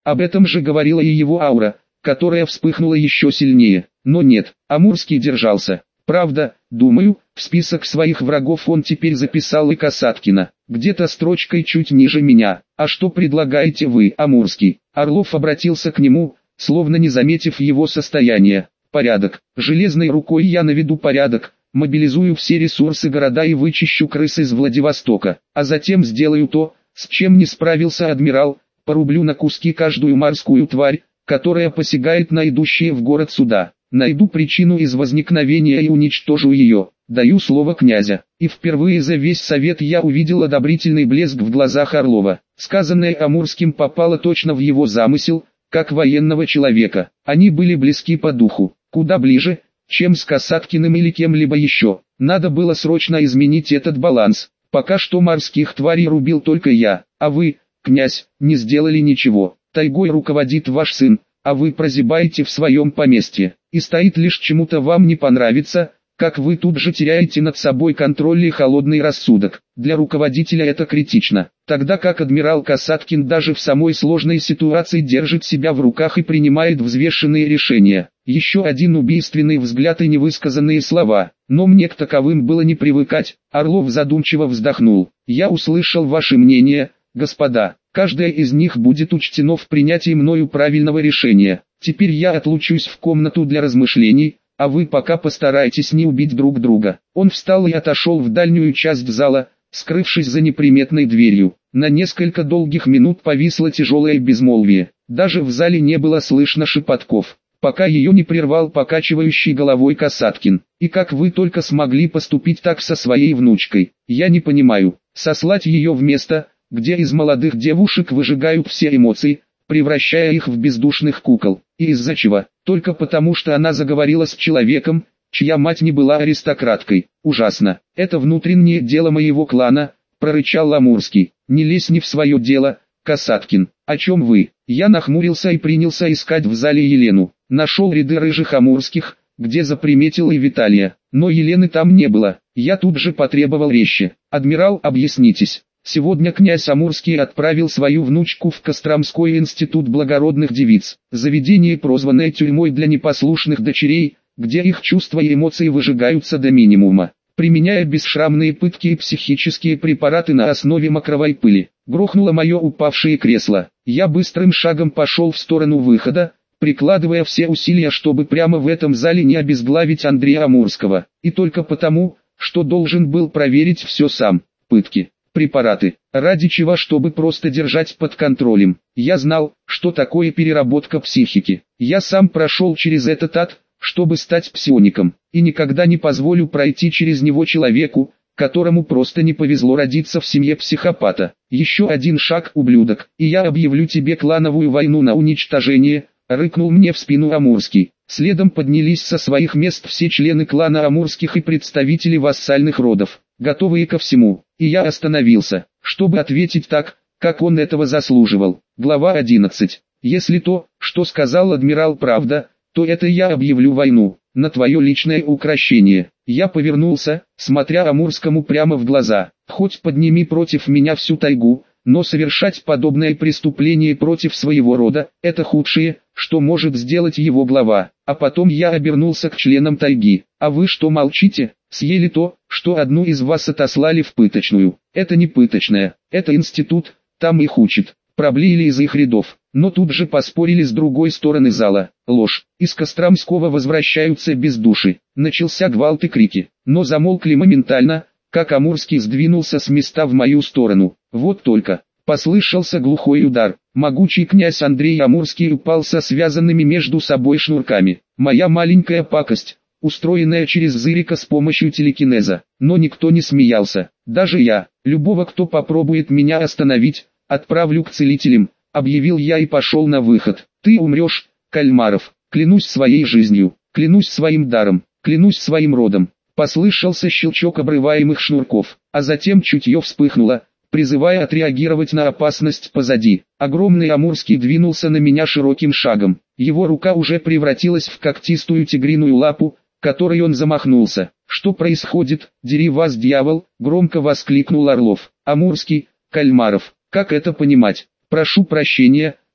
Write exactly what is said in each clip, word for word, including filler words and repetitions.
Об этом же говорила и его аура, которая вспыхнула еще сильнее. Но нет, Амурский держался. Правда, думаю, в список своих врагов он теперь записал и Касаткина, где-то строчкой чуть ниже меня. А что предлагаете вы, Амурский? Орлов обратился к нему, словно не заметив его состояние. Порядок. Железной рукой я наведу порядок, мобилизую все ресурсы города и вычищу крыс из Владивостока. А затем сделаю то, с чем не справился адмирал, порублю на куски каждую морскую тварь, которая посягает на идущие в город суда. Найду причину из возникновения и уничтожу ее. Даю слово князя. И впервые за весь совет я увидел одобрительный блеск в глазах Орлова. Сказанное Амурским попало точно в его замысел, как военного человека. Они были близки по духу, куда ближе, чем с Касаткиным или кем-либо еще. Надо было срочно изменить этот баланс. Пока что морских тварей рубил только я, а вы, князь, не сделали ничего. Тайгой руководит ваш сын, а вы прозябаете в своем поместье. И стоит лишь чему-то вам не понравится, как вы тут же теряете над собой контроль и холодный рассудок. Для руководителя это критично, тогда как адмирал Касаткин даже в самой сложной ситуации держит себя в руках и принимает взвешенные решения. Еще один убийственный взгляд и невысказанные слова, но мне к таковым было не привыкать. Орлов задумчиво вздохнул. Я услышал ваше мнение, господа. Каждое из них будет учтено в принятии мною правильного решения. Теперь я отлучусь в комнату для размышлений, а вы пока постарайтесь не убить друг друга. Он встал и отошел в дальнюю часть зала, скрывшись за неприметной дверью. На несколько долгих минут повисло тяжелое безмолвие. Даже в зале не было слышно шепотков, пока ее не прервал покачивающий головой Касаткин. И как вы только смогли поступить так со своей внучкой? Я не понимаю. Сослать ее в место, где из молодых девушек выжигают все эмоции, превращая их в бездушных кукол. И из-за чего? Только потому, что она заговорила с человеком, чья мать не была аристократкой. Ужасно. Это внутреннее дело моего клана, прорычал Амурский. Не лезь не в свое дело, Касаткин. О чем вы? Я нахмурился и принялся искать в зале Елену. Нашел ряды рыжих амурских, где заприметил и Виталия. Но Елены там не было. Я тут же потребовал резче. Адмирал, объяснитесь. Сегодня князь Амурский отправил свою внучку в Костромской институт благородных девиц, заведение, прозванное тюрьмой для непослушных дочерей, где их чувства и эмоции выжигаются до минимума, применяя бесшрамные пытки и психические препараты на основе мокровой пыли. Грохнуло мое упавшее кресло. Я быстрым шагом пошел в сторону выхода, прикладывая все усилия, чтобы прямо в этом зале не обезглавить Андрея Амурского. И только потому, что должен был проверить все сам. Пытки. Препараты. Ради чего? Чтобы просто держать под контролем. Я знал, что такое переработка психики. Я сам прошел через этот ад, чтобы стать псиоником. И никогда не позволю пройти через него человеку, которому просто не повезло родиться в семье психопата. Еще один шаг, ублюдок, и я объявлю тебе клановую войну на уничтожение, рыкнул мне в спину Амурский. Следом поднялись со своих мест все члены клана Амурских и представители вассальных родов, готовые ко всему. И я остановился, чтобы ответить так, как он этого заслуживал. Глава одиннадцать. Если то, что сказал адмирал, правда, то это я объявлю войну, на твое личное укрощение. Я повернулся, смотря Амурскому прямо в глаза. Хоть подними против меня всю тайгу, но совершать подобное преступление против своего рода – это худшее, что может сделать его глава. А потом я обернулся к членам тайги. А вы что молчите? Съели то, что одну из вас отослали в пыточную. Это не пыточная, это институт, там их учат. Проблеяли из их рядов, но тут же поспорили с другой стороны зала. Ложь. Из Костромского возвращаются без души. Начался гвалт и крики, но замолкли моментально, как Амурский сдвинулся с места в мою сторону. Вот только, послышался глухой удар. Могучий князь Андрей Амурский упал со связанными между собой шнурками. Моя маленькая пакость, устроенная через Зырика с помощью телекинеза. Но никто не смеялся, даже я. Любого, кто попробует меня остановить, отправлю к целителям, объявил я и пошел на выход. Ты умрешь, Кальмаров, клянусь своей жизнью, клянусь своим даром, клянусь своим родом. Послышался щелчок обрываемых шнурков, а затем чутье вспыхнуло, призывая отреагировать на опасность позади. Огромный Амурский двинулся на меня широким шагом. Его рука уже превратилась в когтистую тигриную лапу, которой он замахнулся. «Что происходит? Дери вас, дьявол!» — громко воскликнул Орлов. «Амурский, Кальмаров, как это понимать? Прошу прощения,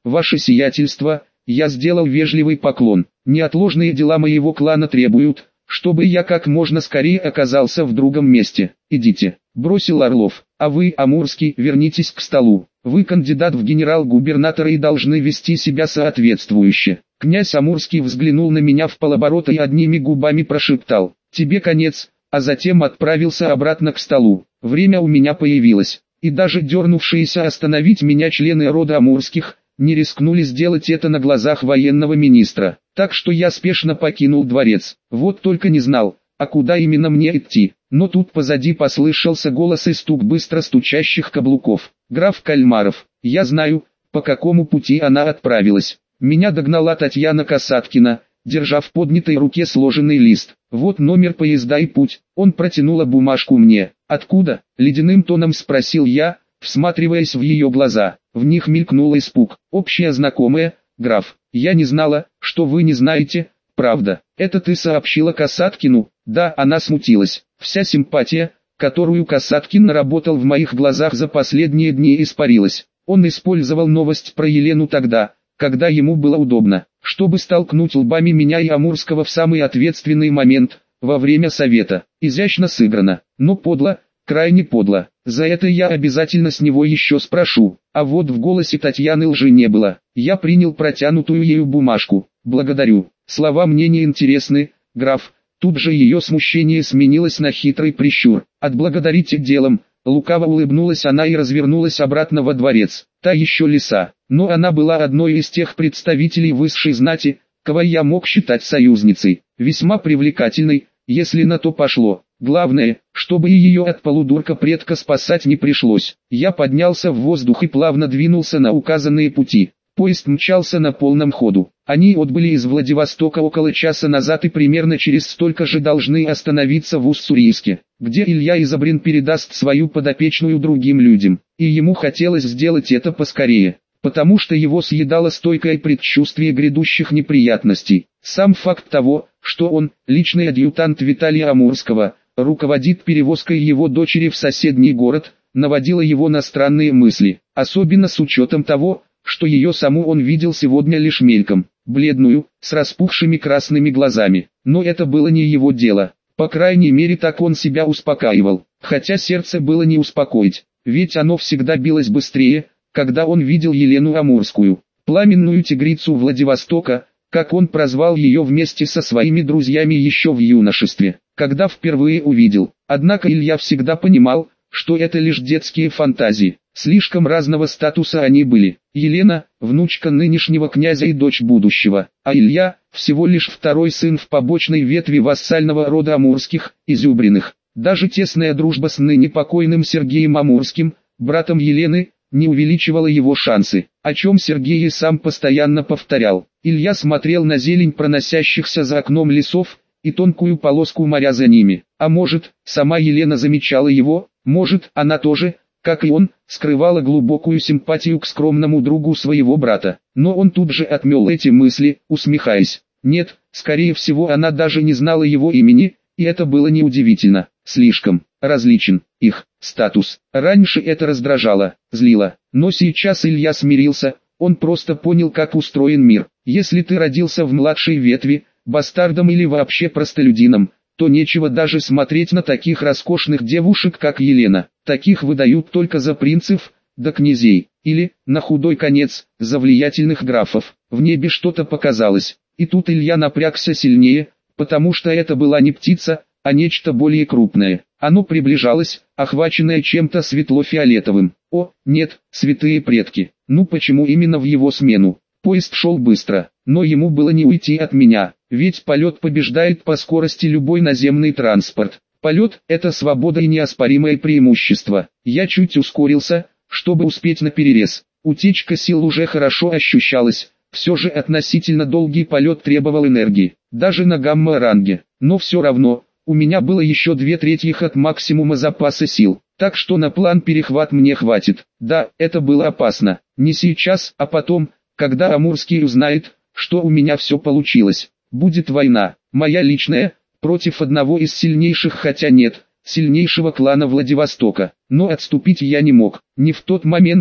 «Ваше сиятельство», я сделал вежливый поклон. «Неотложные дела моего клана требуют, чтобы я как можно скорее оказался в другом месте. Идите», — бросил Орлов. «А вы, Амурский, вернитесь к столу. Вы кандидат в генерал-губернаторы и должны вести себя соответствующе». Князь Амурский взглянул на меня вполоборота и одними губами прошептал: «Тебе конец», а затем отправился обратно к столу. Время у меня появилось, и даже дернувшиеся остановить меня члены рода Амурских не рискнули сделать это на глазах военного министра. Так что я спешно покинул дворец. Вот только не знал, а куда именно мне идти. Но тут позади послышался голос и стук быстро стучащих каблуков. «Граф Кальмаров, я знаю, по какому пути она отправилась». Меня догнала Татьяна Касаткина, держа в поднятой руке сложенный лист. «Вот номер поезда и путь». Он протянула бумажку мне. «Откуда?» — ледяным тоном спросил я, всматриваясь в ее глаза. В них мелькнул испуг. «Общая знакомая, граф. Я не знала, что вы не знаете, правда. Это ты сообщила Касаткину?» Да, она смутилась. Вся симпатия, которую Касаткин наработал в моих глазах за последние дни, испарилась. Он использовал новость про Елену тогда, когда ему было удобно, чтобы столкнуть лбами меня и Амурского в самый ответственный момент, во время совета. Изящно сыграно, но подло, крайне подло. За это я обязательно с него еще спрошу. А вот в голосе Татьяны лжи не было. Я принял протянутую ею бумажку. «Благодарю. Слова мне не интересны, граф». Тут же ее смущение сменилось на хитрый прищур. «Отблагодарите делом». Лукаво улыбнулась она и развернулась обратно во дворец. Та еще лиса, но она была одной из тех представителей высшей знати, кого я мог считать союзницей. Весьма привлекательной, если на то пошло. Главное, чтобы и ее от полудурка-предка спасать не пришлось. Я поднялся в воздух и плавно двинулся на указанные пути. Поезд мчался на полном ходу. Они отбыли из Владивостока около часа назад и примерно через столько же должны остановиться в Уссурийске, где Илья Изобрин передаст свою подопечную другим людям. И ему хотелось сделать это поскорее, потому что его съедало стойкое предчувствие грядущих неприятностей. Сам факт того, что он, личный адъютант Виталия Амурского, руководит перевозкой его дочери в соседний город, наводило его на странные мысли, особенно с учетом того, что ее саму он видел сегодня лишь мельком, бледную, с распухшими красными глазами. Но это было не его дело, по крайней мере так он себя успокаивал, хотя сердце было не успокоить, ведь оно всегда билось быстрее, когда он видел Елену Амурскую, пламенную тигрицу Владивостока, как он прозвал ее вместе со своими друзьями еще в юношестве, когда впервые увидел. Однако Илья всегда понимал, что это лишь детские фантазии. Слишком разного статуса они были. Елена – внучка нынешнего князя и дочь будущего, а Илья – всего лишь второй сын в побочной ветви вассального рода Амурских, Изюбриных. Даже тесная дружба с ныне покойным Сергеем Амурским, братом Елены, не увеличивала его шансы, о чем Сергей и сам постоянно повторял. Илья смотрел на зелень проносящихся за окном лесов и тонкую полоску моря за ними. А может, сама Елена замечала его, может, она тоже, как и он, скрывала глубокую симпатию к скромному другу своего брата. Но он тут же отмел эти мысли, усмехаясь. Нет, скорее всего она даже не знала его имени, и это было неудивительно. Слишком различен их статус. Раньше это раздражало, злило, но сейчас Илья смирился, он просто понял, как устроен мир. Если ты родился в младшей ветви, бастардом или вообще простолюдином, то нечего даже смотреть на таких роскошных девушек, как Елена. Таких выдают только за принцев, да князей, или, на худой конец, за влиятельных графов. В небе что-то показалось, и тут Илья напрягся сильнее, потому что это была не птица, а нечто более крупное. Оно приближалось, охваченное чем-то светло-фиолетовым. О, нет, святые предки, ну почему именно в его смену? Поезд шел быстро, но ему было не уйти от меня, ведь полет побеждает по скорости любой наземный транспорт. Полет – это свобода и неоспоримое преимущество. Я чуть ускорился, чтобы успеть на перерез. Утечка сил уже хорошо ощущалась, все же относительно долгий полет требовал энергии, даже на гамма-ранге. Но все равно, у меня было еще две трети от максимума запаса сил, так что на план перехват мне хватит. Да, это было опасно, не сейчас, а потом, когда Амурский узнает, что у меня все получилось. Будет война, моя личная, против одного из сильнейших, хотя нет, сильнейшего клана Владивостока. Но отступить я не мог, не в тот момент,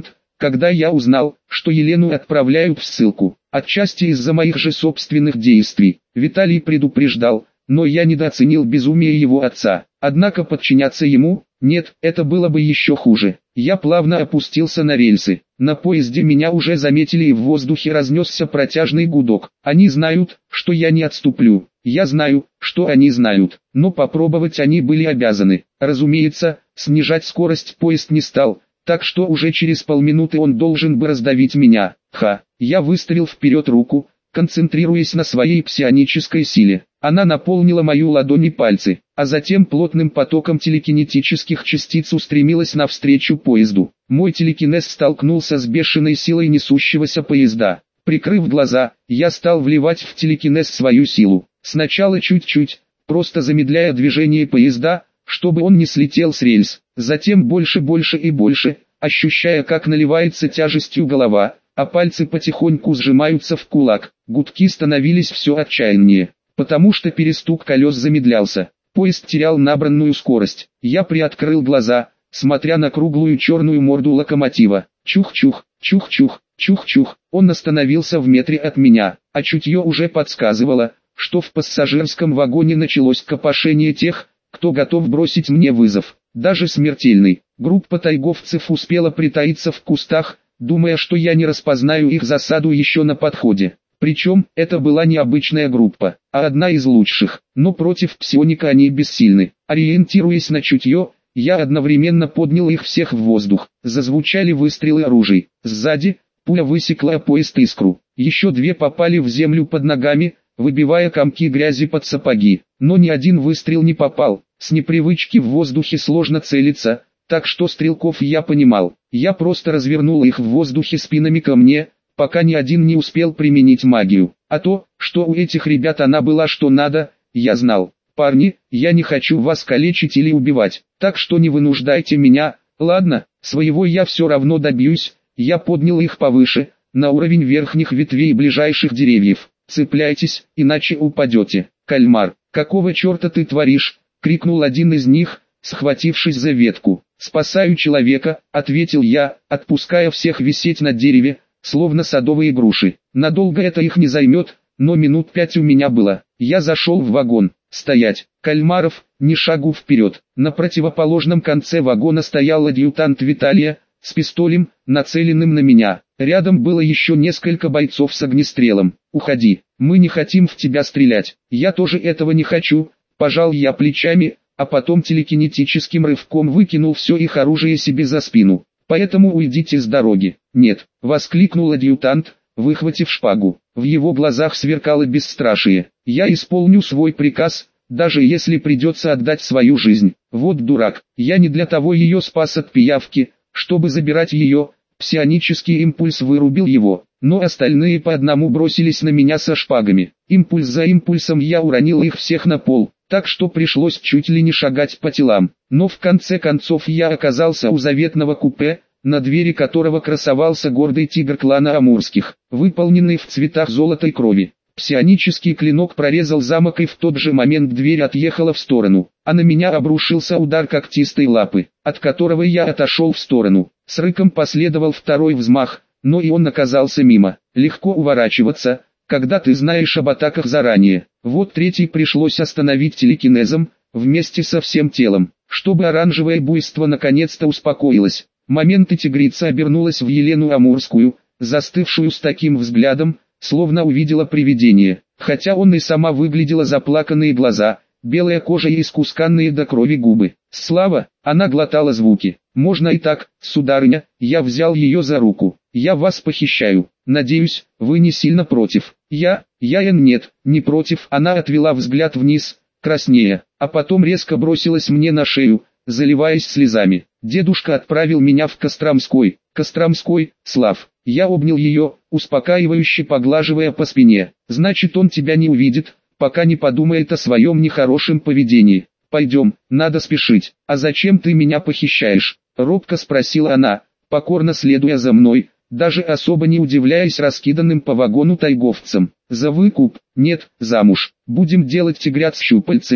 когда я узнал, что Елену отправляют в ссылку, отчасти из-за моих же собственных действий. Виталий предупреждал, но я недооценил безумие его отца. Однако подчиняться ему, нет, это было бы еще хуже. Я плавно опустился на рельсы. На поезде меня уже заметили и в воздухе разнесся протяжный гудок. Они знают, что я не отступлю. Я знаю, что они знают, но попробовать они были обязаны. Разумеется, снижать скорость поезд не стал, так что уже через полминуты он должен бы раздавить меня. Ха, я выставил вперед руку, концентрируясь на своей псионической силе. Она наполнила мою ладонь и пальцы, а затем плотным потоком телекинетических частиц устремилась навстречу поезду. Мой телекинез столкнулся с бешеной силой несущегося поезда. Прикрыв глаза, я стал вливать в телекинез свою силу. Сначала чуть-чуть, просто замедляя движение поезда, чтобы он не слетел с рельс. Затем больше, больше и больше, ощущая, как наливается тяжестью голова, а пальцы потихоньку сжимаются в кулак. Гудки становились все отчаяннее, потому что перестук колес замедлялся. Поезд терял набранную скорость. Я приоткрыл глаза, смотря на круглую черную морду локомотива. Чух-чух, чух-чух, чух-чух. Он остановился в метре от меня, а чутье уже подсказывало, что в пассажирском вагоне началось копошение тех, кто готов бросить мне вызов, даже смертельный. Группа тайговцев успела притаиться в кустах, думая, что я не распознаю их засаду еще на подходе. Причем, это была не обычная группа, а одна из лучших, но против псионика они бессильны. Ориентируясь на чутье, я одновременно поднял их всех в воздух. Зазвучали выстрелы оружий. Сзади, пуля высекла поезд искру. Еще две попали в землю под ногами, выбивая комки грязи под сапоги. Но ни один выстрел не попал. С непривычки в воздухе сложно целиться, так что стрелков я понимал. Я просто развернул их в воздухе спинами ко мне, пока ни один не успел применить магию. А то, что у этих ребят она была что надо, я знал. Парни, я не хочу вас калечить или убивать, так что не вынуждайте меня. Ладно, своего я все равно добьюсь. Я поднял их повыше, на уровень верхних ветвей ближайших деревьев. Цепляйтесь, иначе упадете. Кальмар, какого черта ты творишь? Крикнул один из них, схватившись за ветку. «Спасаю человека», — ответил я, отпуская всех висеть на дереве, словно садовые груши. Надолго это их не займет, но минут пять у меня было. Я зашел в вагон. «Стоять, Кальмаров, ни шагу вперед». На противоположном конце вагона стоял адъютант Виталия, с пистолем, нацеленным на меня. Рядом было еще несколько бойцов с огнестрелом. «Уходи, мы не хотим в тебя стрелять». «Я тоже этого не хочу», — пожал я плечами, а потом телекинетическим рывком выкинул все их оружие себе за спину. «Поэтому уйдите с дороги». «Нет», — воскликнул адъютант, выхватив шпагу. В его глазах сверкало бесстрашие. «Я исполню свой приказ, даже если придется отдать свою жизнь». Вот дурак, я не для того ее спас от пиявки, чтобы забирать ее. Псионический импульс вырубил его, но остальные по одному бросились на меня со шпагами. Импульс за импульсом я уронил их всех на пол, так что пришлось чуть ли не шагать по телам. Но в конце концов я оказался у заветного купе, на двери которого красовался гордый тигр клана Амурских, выполненный в цветах золотой крови. Псионический клинок прорезал замок, и в тот же момент дверь отъехала в сторону, а на меня обрушился удар когтистой лапы, от которого я отошел в сторону. С рыком последовал второй взмах, но и он оказался мимо. Легко уворачиваться, когда ты знаешь об атаках заранее. Вот третий пришлось остановить телекинезом, вместе со всем телом, чтобы оранжевое буйство наконец-то успокоилось. Момент, и тигрица обернулась в Елену Амурскую, застывшую с таким взглядом, словно увидела привидение. Хотя он и сама выглядела заплаканные глаза, белая кожа и искусканные до крови губы. Слава, она глотала звуки. «Можно и так, сударыня», я взял ее за руку. «Я вас похищаю. Надеюсь, вы не сильно против». «Я, я нет, не против». Она отвела взгляд вниз, краснея, а потом резко бросилась мне на шею, заливаясь слезами. «Дедушка отправил меня в Костромской». «Костромской, Слав». Я обнял ее, успокаивающе поглаживая по спине. «Значит, он тебя не увидит, пока не подумает о своем нехорошем поведении. Пойдем, надо спешить». «А зачем ты меня похищаешь?» — робко спросила она, покорно следуя за мной, даже особо не удивляясь раскиданным по вагону тайговцам. «За выкуп?» «Нет, замуж. Будем делать тигрят с щупальцами», —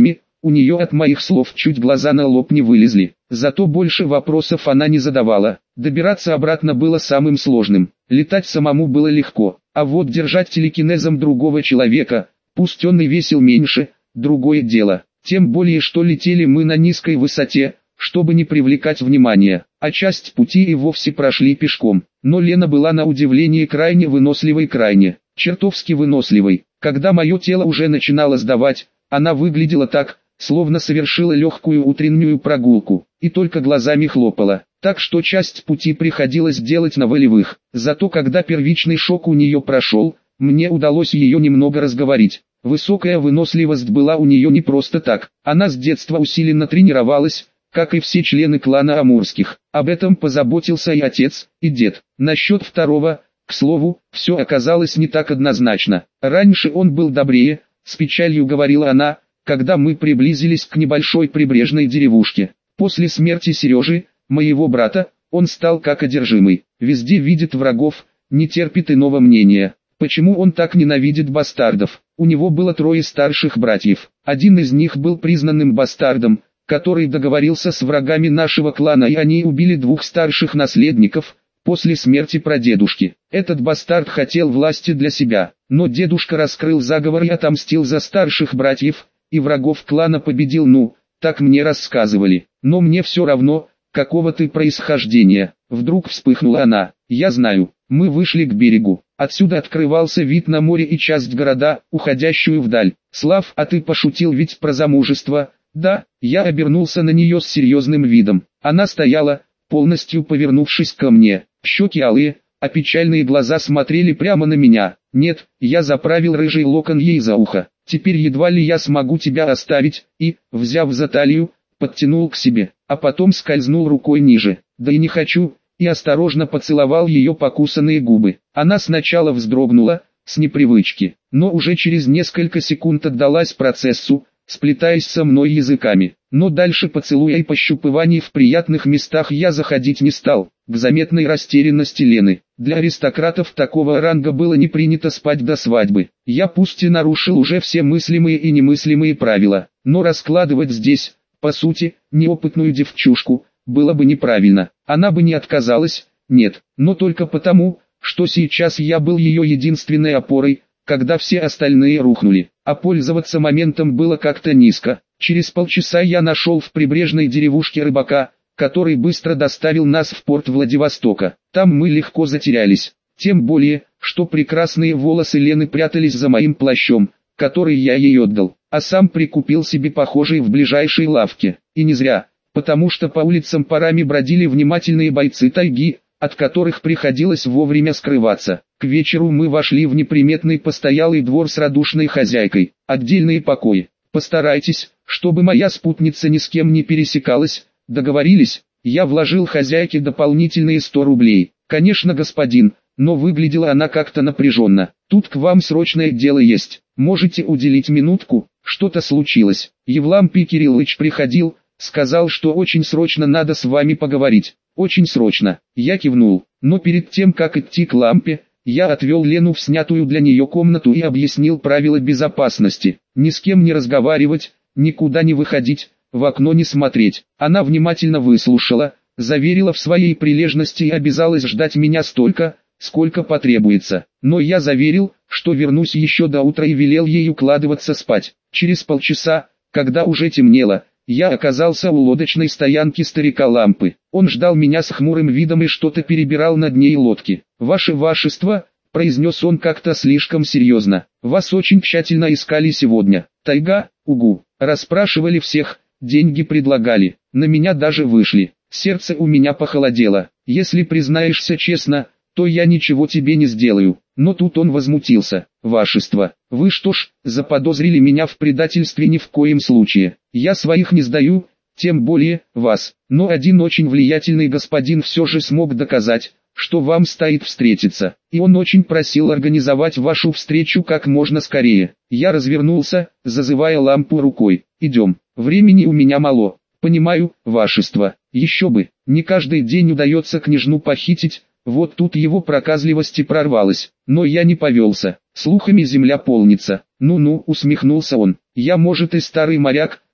У нее от моих слов чуть глаза на лоб не вылезли. Зато больше вопросов она не задавала. Добираться обратно было самым сложным. Летать самому было легко. А вот держать телекинезом другого человека, пусть он и весил меньше, другое дело. Тем более, что летели мы на низкой высоте, чтобы не привлекать внимания, а часть пути и вовсе прошли пешком. Но Лена была на удивление крайне выносливой, крайне, чертовски выносливой. Когда мое тело уже начинало сдавать, она выглядела так, словно совершила легкую утреннюю прогулку, и только глазами хлопала. Так что часть пути приходилось делать на волевых. Зато когда первичный шок у нее прошел, мне удалось ее немного разговорить. Высокая выносливость была у нее не просто так. Она с детства усиленно тренировалась, как и все члены клана Амурских. Об этом позаботился и отец, и дед. Насчет второго, к слову, все оказалось не так однозначно. Раньше он был добрее, с печалью говорила она, когда мы приблизились к небольшой прибрежной деревушке. После смерти Сережи, моего брата, он стал как одержимый. Везде видит врагов, не терпит иного мнения. Почему он так ненавидит бастардов? У него было трое старших братьев. Один из них был признанным бастардом, который договорился с врагами нашего клана, и они убили двух старших наследников после смерти прадедушки. Этот бастард хотел власти для себя, но дедушка раскрыл заговор и отомстил за старших братьев, и врагов клана победил. Ну, так мне рассказывали. Но мне все равно, какого ты происхождения. Вдруг вспыхнула она. Я знаю. Мы вышли к берегу. Отсюда открывался вид на море и часть города, уходящую вдаль. Слав, а ты пошутил ведь про замужество? Да, я обернулся на нее с серьезным видом. Она стояла, полностью повернувшись ко мне. Щеки алые, а печальные глаза смотрели прямо на меня. Нет, я заправил рыжий локон ей за ухо. Теперь едва ли я смогу тебя оставить, и, взяв за талию, подтянул к себе, а потом скользнул рукой ниже. Да и не хочу, и осторожно поцеловал ее покусанные губы. Она сначала вздрогнула, с непривычки, но уже через несколько секунд отдалась процессу, сплетаясь со мной языками. Но дальше поцелуя и пощупываний в приятных местах я заходить не стал, к заметной растерянности Лены. Для аристократов такого ранга было не принято спать до свадьбы. Я пусть и нарушил уже все мыслимые и немыслимые правила, но раскладывать здесь, по сути, неопытную девчушку, было бы неправильно. Она бы не отказалась, нет, но только потому, что сейчас я был ее единственной опорой, когда все остальные рухнули, а пользоваться моментом было как-то низко. Через полчаса я нашел в прибрежной деревушке рыбака, который быстро доставил нас в порт Владивостока. Там мы легко затерялись, тем более, что прекрасные волосы Лены прятались за моим плащом, который я ей отдал, а сам прикупил себе похожий в ближайшей лавке. И не зря, потому что по улицам парами бродили внимательные бойцы тайги, от которых приходилось вовремя скрываться. К вечеру мы вошли в неприметный постоялый двор с радушной хозяйкой, отдельные покои. Постарайтесь, чтобы моя спутница ни с кем не пересекалась, договорились? Я вложил хозяйке дополнительные сто рублей. Конечно, господин, но выглядела она как-то напряженно. Тут к вам срочное дело есть, можете уделить минутку? Что-то случилось. Евлампий Кириллович приходил, сказал, что очень срочно надо с вами поговорить. Очень срочно. Я кивнул, но перед тем как идти к лампе, я отвел Лену в снятую для нее комнату и объяснил правила безопасности. Ни с кем не разговаривать, никуда не выходить, в окно не смотреть. Она внимательно выслушала, заверила в своей прилежности и обязалась ждать меня столько, сколько потребуется. Но я заверил, что вернусь еще до утра и велел ей укладываться спать. Через полчаса, когда уже темнело, я оказался у лодочной стоянки старика Лампы. Он ждал меня с хмурым видом и что-то перебирал на дне лодки. «Ваше Вашество», — произнес он как-то слишком серьезно, — «вас очень тщательно искали сегодня. Тайга, угу, расспрашивали всех, деньги предлагали, на меня даже вышли. Сердце у меня похолодело. Если признаешься честно, то я ничего тебе не сделаю». Но тут он возмутился. «Вашество, вы что ж, заподозрили меня в предательстве? Ни в коем случае. Я своих не сдаю, тем более вас. Но один очень влиятельный господин все же смог доказать, что вам стоит встретиться. И он очень просил организовать вашу встречу как можно скорее». Я развернулся, зазывая Лампу рукой. «Идем, времени у меня мало». «Понимаю, Вашество, еще бы, не каждый день удается княжну похитить». Вот тут его проказливости прорвалось, но я не повелся. Слухами земля полнится. Ну-ну, усмехнулся он. Я, может, и старый моряк,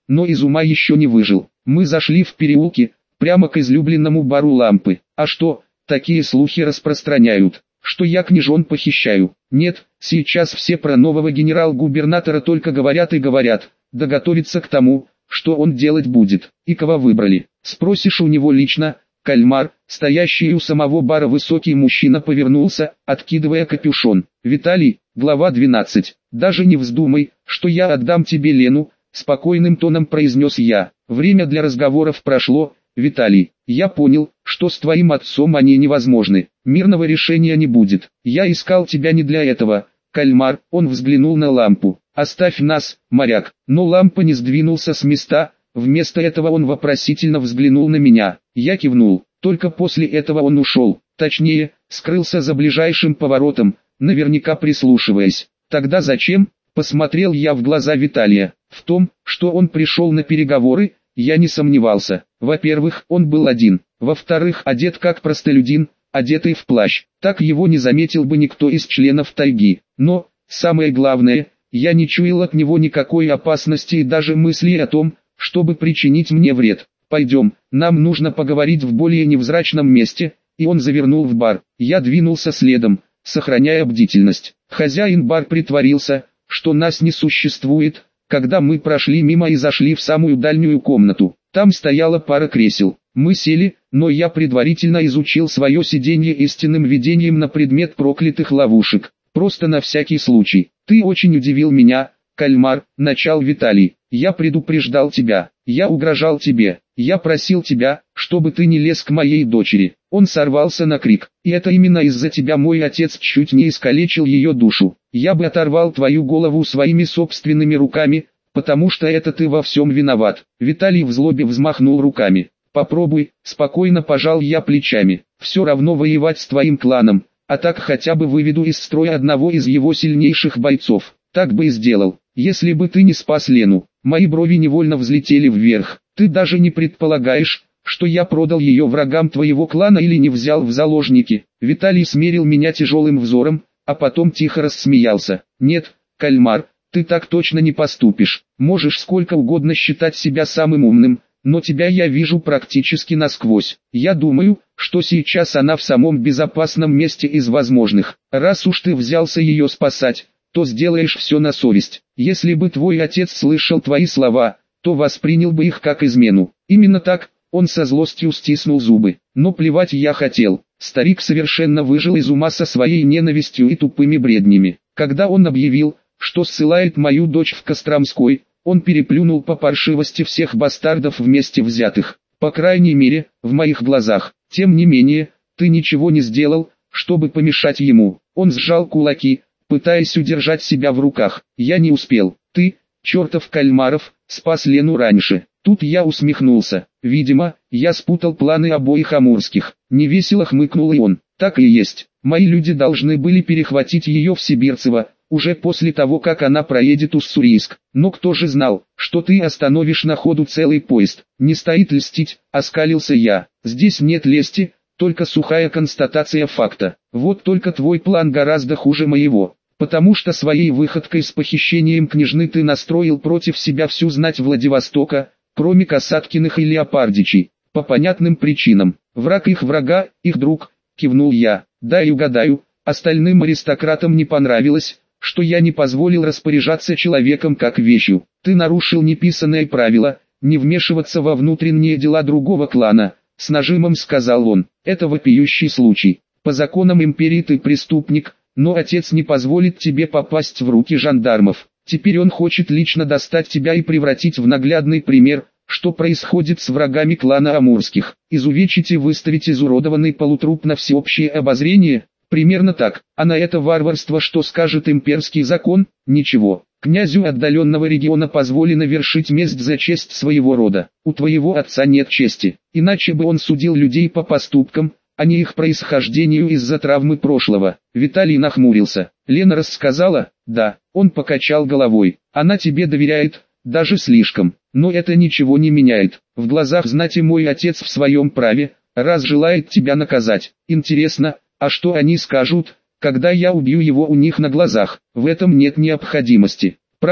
но из ума еще не выжил. Мы зашли в переулки, прямо к излюбленному бару лампы. А что, такие слухи распространяют, что я княжон похищаю? Нет, сейчас все про нового генерал-губернатора только говорят и говорят, да готовится к тому, что он делать будет. И кого выбрали? Спросишь у него лично. Кальмар, стоящий у самого бара высокий мужчина, повернулся, откидывая капюшон. «Виталий, глава двенадцать, даже не вздумай, что я отдам тебе Лену», спокойным тоном произнес я. «Время для разговоров прошло, Виталий. Я понял, что с твоим отцом они невозможны. Мирного решения не будет. Я искал тебя не для этого, Кальмар». Он взглянул на лампу. «Оставь нас, моряк». Но лампа не сдвинулся с места. Вместо этого он вопросительно взглянул на меня. Я кивнул. Только после этого он ушел. Точнее, скрылся за ближайшим поворотом, наверняка прислушиваясь. Тогда зачем? Посмотрел я в глаза Виталия. В том, что он пришел на переговоры, я не сомневался. Во-первых, он был один. Во-вторых, одет как простолюдин, одетый в плащ. Так его не заметил бы никто из членов тайги. Но, самое главное, я не чуял от него никакой опасности и даже мысли о том, чтобы причинить мне вред. «Пойдем, нам нужно поговорить в более невзрачном месте», и он завернул в бар. Я двинулся следом, сохраняя бдительность. Хозяин бар притворился, что нас не существует, когда мы прошли мимо и зашли в самую дальнюю комнату. Там стояла пара кресел. Мы сели, но я предварительно изучил свое сиденье истинным видением на предмет проклятых ловушек. Просто на всякий случай. «Ты очень удивил меня, Кальмар», — начал Виталий. «Я предупреждал тебя, я угрожал тебе, я просил тебя, чтобы ты не лез к моей дочери». Он сорвался на крик. «И это именно из-за тебя мой отец чуть не искалечил ее душу. Я бы оторвал твою голову своими собственными руками, потому что это ты во всем виноват». Виталий в злобе взмахнул руками. «Попробуй», — спокойно пожал я плечами. «Все равно воевать с твоим кланом, а так хотя бы выведу из строя одного из его сильнейших бойцов. Так бы и сделал, если бы ты не спас Лену». Мои брови невольно взлетели вверх. «Ты даже не предполагаешь, что я продал ее врагам твоего клана или не взял в заложники». Виталий смерил меня тяжелым взором, а потом тихо рассмеялся. «Нет, Кальмар, ты так точно не поступишь. Можешь сколько угодно считать себя самым умным, но тебя я вижу практически насквозь. Я думаю, что сейчас она в самом безопасном месте из возможных. Раз уж ты взялся ее спасать, то сделаешь все на совесть. Если бы твой отец слышал твои слова, то воспринял бы их как измену». Именно так, он со злостью стиснул зубы. Но плевать я хотел. Старик совершенно выжил из ума со своей ненавистью и тупыми бреднями. Когда он объявил, что ссылает мою дочь в Костромской, он переплюнул по паршивости всех бастардов вместе взятых. По крайней мере, в моих глазах. Тем не менее, ты ничего не сделал, чтобы помешать ему. Он сжал кулаки, пытаясь удержать себя в руках. «Я не успел. Ты, чертов Кальмаров, спас Лену раньше». Тут я усмехнулся. Видимо, я спутал планы обоих амурских. Невесело хмыкнул и он. «Так и есть. Мои люди должны были перехватить ее в Сибирцево, уже после того, как она проедет Уссурийск. Но кто же знал, что ты остановишь на ходу целый поезд?» «Не стоит льстить», — оскалился я. «Здесь нет лести, только сухая констатация факта. Вот только твой план гораздо хуже моего. Потому что своей выходкой с похищением княжны ты настроил против себя всю знать Владивостока, кроме Касаткиных и Леопардичей. По понятным причинам. Враг их врага, их друг», — кивнул я. «Дай угадаю, остальным аристократам не понравилось, что я не позволил распоряжаться человеком как вещью. Ты нарушил неписанное правило, не вмешиваться во внутренние дела другого клана», — с нажимом сказал он. «Это вопиющий случай. По законам империи ты преступник, но отец не позволит тебе попасть в руки жандармов. Теперь он хочет лично достать тебя и превратить в наглядный пример, что происходит с врагами клана Амурских. Изувечить и выставить изуродованный полутруп на всеобщее обозрение? Примерно так. А на это варварство что скажет имперский закон? Ничего. Князю отдаленного региона позволено вершить месть за честь своего рода. У твоего отца нет чести, иначе бы он судил людей по поступкам, а не их происхождению из-за травмы прошлого». Виталий нахмурился. «Лена рассказала?» «Да». Он покачал головой. «Она тебе доверяет, даже слишком. Но это ничего не меняет. В глазах знати мой отец в своем праве, раз желает тебя наказать. Интересно, а что они скажут, когда я убью его у них на глазах? В этом нет необходимости. Правда?»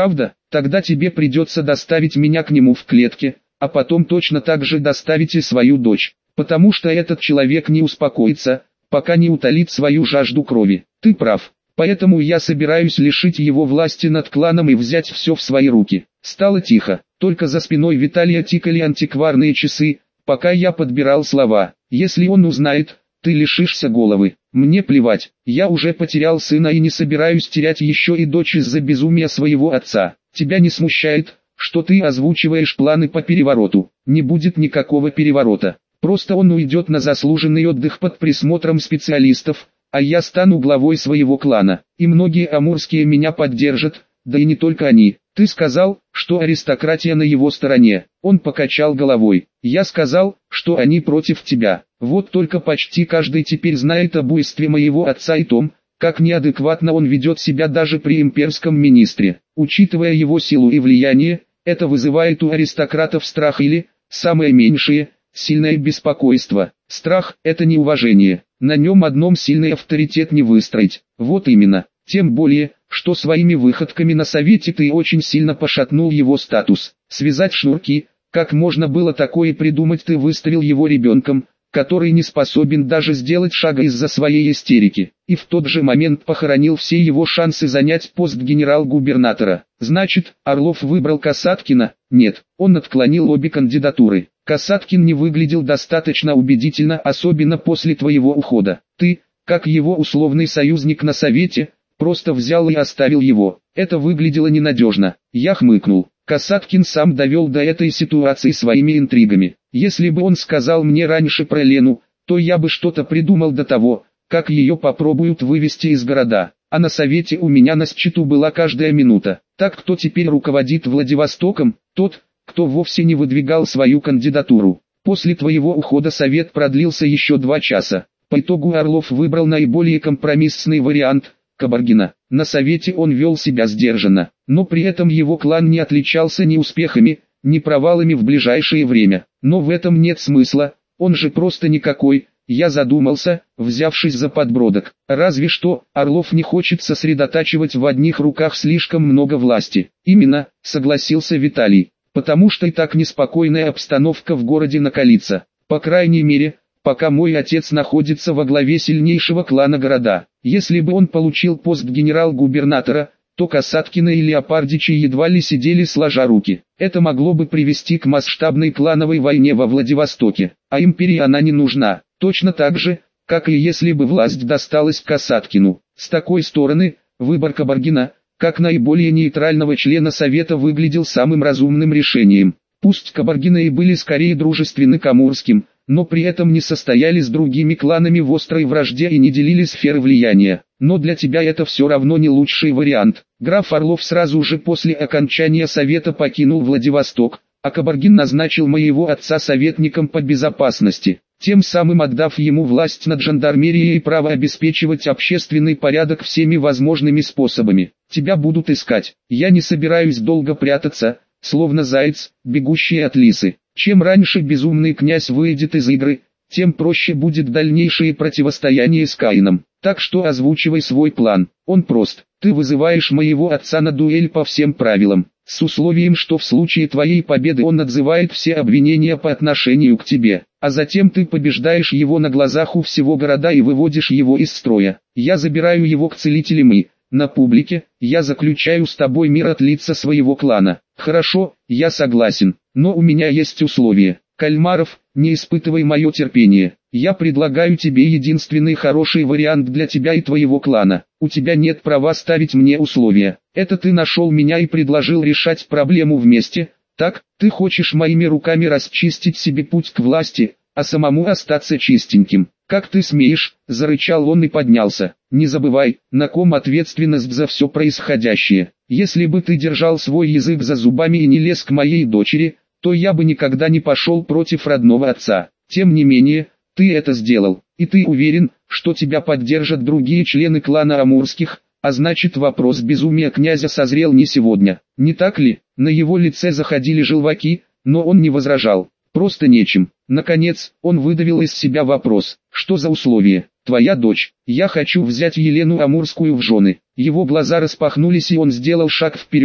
Тогда тебе придется доставить меня к нему в клетке, а потом точно так же доставите свою дочь, потому что этот человек не успокоится, пока не утолит свою жажду крови. Ты прав, поэтому я собираюсь лишить его власти над кланом и взять все в свои руки. Стало тихо, только за спиной Виталия тикали антикварные часы, пока я подбирал слова. Если он узнает, ты лишишься головы. Мне плевать, я уже потерял сына и не собираюсь терять еще и дочь из-за безумия своего отца. Тебя не смущает, что ты озвучиваешь планы по перевороту? Не будет никакого переворота. Просто он уйдет на заслуженный отдых под присмотром специалистов, а я стану главой своего клана. И многие амурские меня поддержат, да и не только они. Ты сказал, что аристократия на его стороне. Он покачал головой. Я сказал, что они против тебя. Вот только почти каждый теперь знает об буйстве моего отца и том, как неадекватно он ведет себя даже при имперском министре. Учитывая его силу и влияние, это вызывает у аристократов страх или, самое меньшее, сильное беспокойство. Страх – это неуважение. На нем одном сильный авторитет не выстроить. Вот именно. Тем более, что своими выходками на совете ты очень сильно пошатнул его статус. Связать шнурки, как можно было такое придумать, ты выставил его ребенком, который не способен даже сделать шага из-за своей истерики, и в тот же момент похоронил все его шансы занять пост генерал-губернатора. Значит, Орлов выбрал Касаткина? Нет, он отклонил обе кандидатуры. Касаткин не выглядел достаточно убедительно, особенно после твоего ухода. Ты, как его условный союзник на совете, просто взял и оставил его. Это выглядело ненадежно. Я хмыкнул. Касаткин сам довел до этой ситуации своими интригами. Если бы он сказал мне раньше про Лену, то я бы что-то придумал до того, как ее попробуют вывести из города. А на совете у меня на счету была каждая минута. Так кто теперь руководит Владивостоком? Тот, кто вовсе не выдвигал свою кандидатуру. После твоего ухода совет продлился еще два часа. По итогу Орлов выбрал наиболее компромиссный вариант – Кабаргина. На совете он вел себя сдержанно, но при этом его клан не отличался ни успехами, ни провалами в ближайшее время. Но в этом нет смысла, он же просто никакой. Я задумался, взявшись за подбородок. Разве что, Орлов не хочет сосредотачивать в одних руках слишком много власти. Именно, согласился Виталий, потому что и так неспокойная обстановка в городе накалится. По крайней мере, пока мой отец находится во главе сильнейшего клана города. Если бы он получил пост генерал-губернатора, то Касаткина и Леопардичи едва ли сидели сложа руки. Это могло бы привести к масштабной клановой войне во Владивостоке, а империи она не нужна. Точно так же, как и если бы власть досталась Касаткину. С такой стороны, выбор Кабаргина, как наиболее нейтрального члена совета, выглядел самым разумным решением. Пусть Кабаргины и были скорее дружественны к амурским, но при этом не состояли с другими кланами в острой вражде и не делили сферы влияния. Но для тебя это все равно не лучший вариант. Граф Орлов сразу же после окончания совета покинул Владивосток, а Кабаргин назначил моего отца советником по безопасности, тем самым отдав ему власть над жандармерией и право обеспечивать общественный порядок всеми возможными способами. Тебя будут искать. Я не собираюсь долго прятаться, словно заяц, бегущий от лисы. Чем раньше безумный князь выйдет из игры, тем проще будет дальнейшее противостояние с Каином. Так что озвучивай свой план. Он прост. Ты вызываешь моего отца на дуэль по всем правилам, с условием, что в случае твоей победы он отзывает все обвинения по отношению к тебе, а затем ты побеждаешь его на глазах у всего города и выводишь его из строя. Я забираю его к целителям и, на публике, я заключаю с тобой мир от лица своего клана. Хорошо, я согласен, но у меня есть условие. Кальмаров, не испытывай мое терпение. Я предлагаю тебе единственный хороший вариант для тебя и твоего клана. У тебя нет права ставить мне условия. Это ты нашел меня и предложил решать проблему вместе. Так, ты хочешь моими руками расчистить себе путь к власти, а самому остаться чистеньким. Как ты смеешь, зарычал он и поднялся. Не забывай, на ком ответственность за все происходящее. Если бы ты держал свой язык за зубами и не лез к моей дочери, то я бы никогда не пошел против родного отца. Тем не менее, ты это сделал, и ты уверен, что тебя поддержат другие члены клана Амурских, а значит вопрос безумия князя созрел не сегодня. Не так ли? На его лице заходили желваки, но он не возражал. Просто нечем. Наконец, он выдавил из себя вопрос. Что за условие? Твоя дочь. Я хочу взять Елену Амурскую в жены. Его глаза распахнулись и он сделал шаг вперед,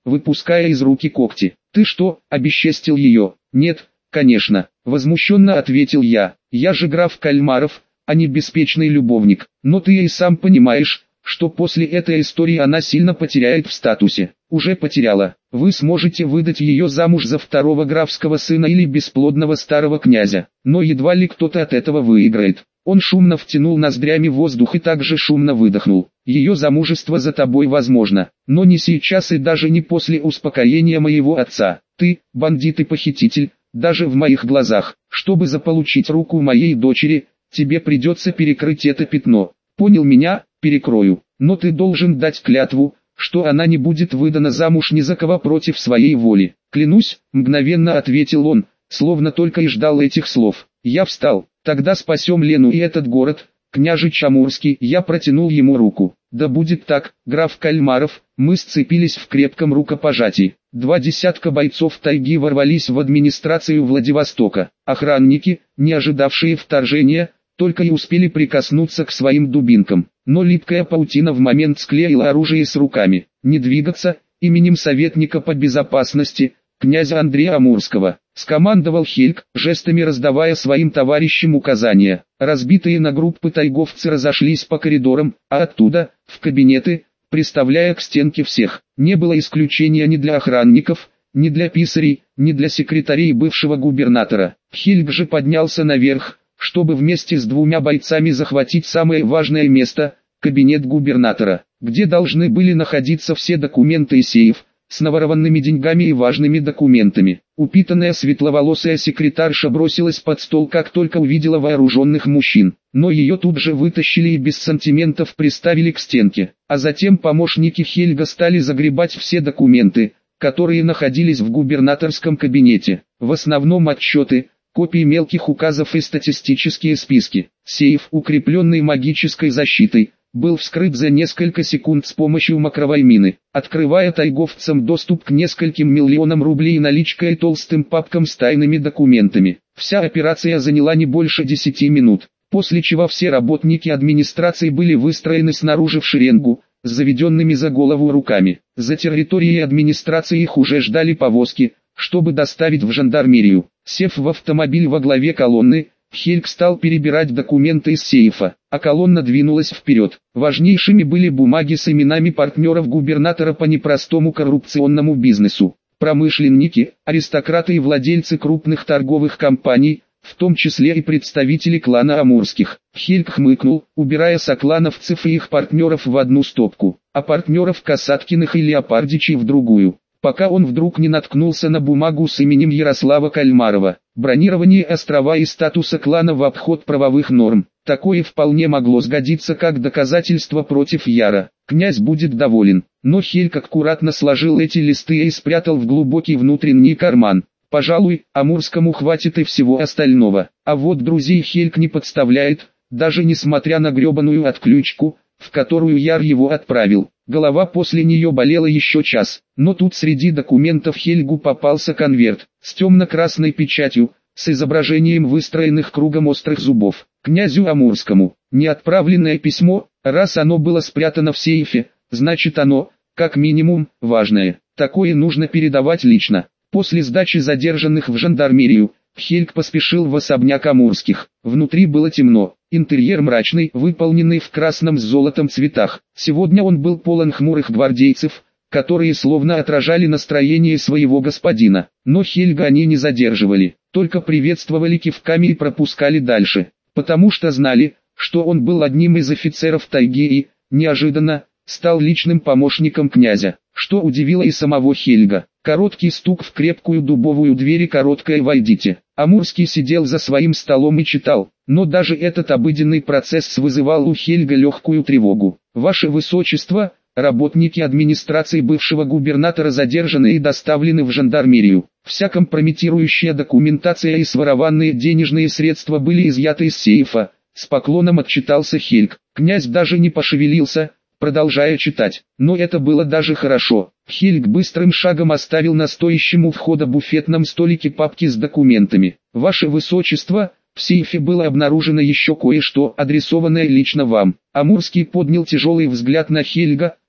выпуская из руки когти. «Ты что, обесчестил ее?» «Нет, конечно», — возмущенно ответил я. «Я же граф Кальмаров, а не беспечный любовник. Но ты и сам понимаешь, что после этой истории она сильно потеряет в статусе». «Уже потеряла. Вы сможете выдать ее замуж за второго графского сына или бесплодного старого князя, но едва ли кто-то от этого выиграет». Он шумно втянул ноздрями воздух и также шумно выдохнул. «Ее замужество за тобой возможно, но не сейчас и даже не после успокоения моего отца. Ты, бандит и похититель, даже в моих глазах. Чтобы заполучить руку моей дочери, тебе придется перекрыть это пятно. Понял меня? Перекрою. Но ты должен дать клятву, что она не будет выдана замуж ни за кого против своей воли». «Клянусь», — мгновенно ответил он, словно только и ждал этих слов. Я встал. «Тогда спасем Лену и этот город, княжич Амурский». Я протянул ему руку. «Да будет так, граф Кальмаров». Мы сцепились в крепком рукопожатии. Два десятка бойцов тайги ворвались в администрацию Владивостока. Охранники, не ожидавшие вторжения, только и успели прикоснуться к своим дубинкам. Но липкая паутина в момент склеила оружие с руками. «Не двигаться», именем советника по безопасности, князя Андрея Амурского, скомандовал Хельг, жестами раздавая своим товарищам указания. Разбитые на группы тайговцы разошлись по коридорам, а оттуда, в кабинеты, приставляя к стенке всех. Не было исключения ни для охранников, ни для писарей, ни для секретарей бывшего губернатора. Хельг же поднялся наверх, чтобы вместе с двумя бойцами захватить самое важное место – кабинет губернатора, где должны были находиться все документы и сейф, с наворованными деньгами и важными документами. Упитанная светловолосая секретарша бросилась под стол, как только увидела вооруженных мужчин, но ее тут же вытащили и без сантиментов приставили к стенке, а затем помощники Хельга стали загребать все документы, которые находились в губернаторском кабинете, в основном отчеты, копии мелких указов и статистические списки. Сейф, укрепленный магической защитой, был вскрыт за несколько секунд с помощью макровой мины, открывая тайговцам доступ к нескольким миллионам рублей наличкой и толстым папкам с тайными документами. Вся операция заняла не больше десяти минут, после чего все работники администрации были выстроены снаружи в шеренгу, с заведенными за голову руками. За территорией администрации их уже ждали повозки, чтобы доставить в жандармерию. Сев в автомобиль во главе колонны, Хельг стал перебирать документы из сейфа, а колонна двинулась вперед. Важнейшими были бумаги с именами партнеров губернатора по непростому коррупционному бизнесу. Промышленники, аристократы и владельцы крупных торговых компаний, в том числе и представители клана Амурских. Хельг хмыкнул, убирая соклановцев и их партнеров в одну стопку, а партнеров Касаткиных и Леопардичей в другую, пока он вдруг не наткнулся на бумагу с именем Ярослава Кальмарова. Бронирование острова и статуса клана в обход правовых норм. Такое вполне могло сгодиться как доказательство против Яра. Князь будет доволен. Но Хельг аккуратно сложил эти листы и спрятал в глубокий внутренний карман. Пожалуй, Амурскому хватит и всего остального. А вот друзей Хельг не подставляет, даже несмотря на гребаную отключку, в которую Яр его отправил. Голова после нее болела еще час, но тут среди документов Хельгу попался конверт с темно-красной печатью, с изображением выстроенных кругом острых зубов. Князю Амурскому. Неотправленное письмо, раз оно было спрятано в сейфе, значит оно, как минимум, важное. Такое нужно передавать лично. После сдачи задержанных в жандармерию, Хельг поспешил в особняк Амурских. Внутри было темно, интерьер мрачный, выполненный в красном с золотом цветах. Сегодня он был полон хмурых гвардейцев, которые словно отражали настроение своего господина. Но Хельга они не задерживали, только приветствовали кивками и пропускали дальше, потому что знали, что он был одним из офицеров тайги и, неожиданно, стал личным помощником князя, что удивило и самого Хельга. Короткий стук в крепкую дубовую дверь и короткое «войдите». Амурский сидел за своим столом и читал, но даже этот обыденный процесс вызывал у Хельга легкую тревогу. «Ваше Высочество, работники администрации бывшего губернатора задержаны и доставлены в жандармерию. Вся компрометирующая документация и сворованные денежные средства были изъяты из сейфа», — с поклоном отчитался Хельг. Князь даже не пошевелился, продолжая читать. Но это было даже хорошо. Хельг быстрым шагом оставил на стоящем у входа буфетном столике папки с документами. «Ваше Высочество, в сейфе было обнаружено еще кое-что, адресованное лично вам». Амурский поднял тяжелый взгляд на Хельга,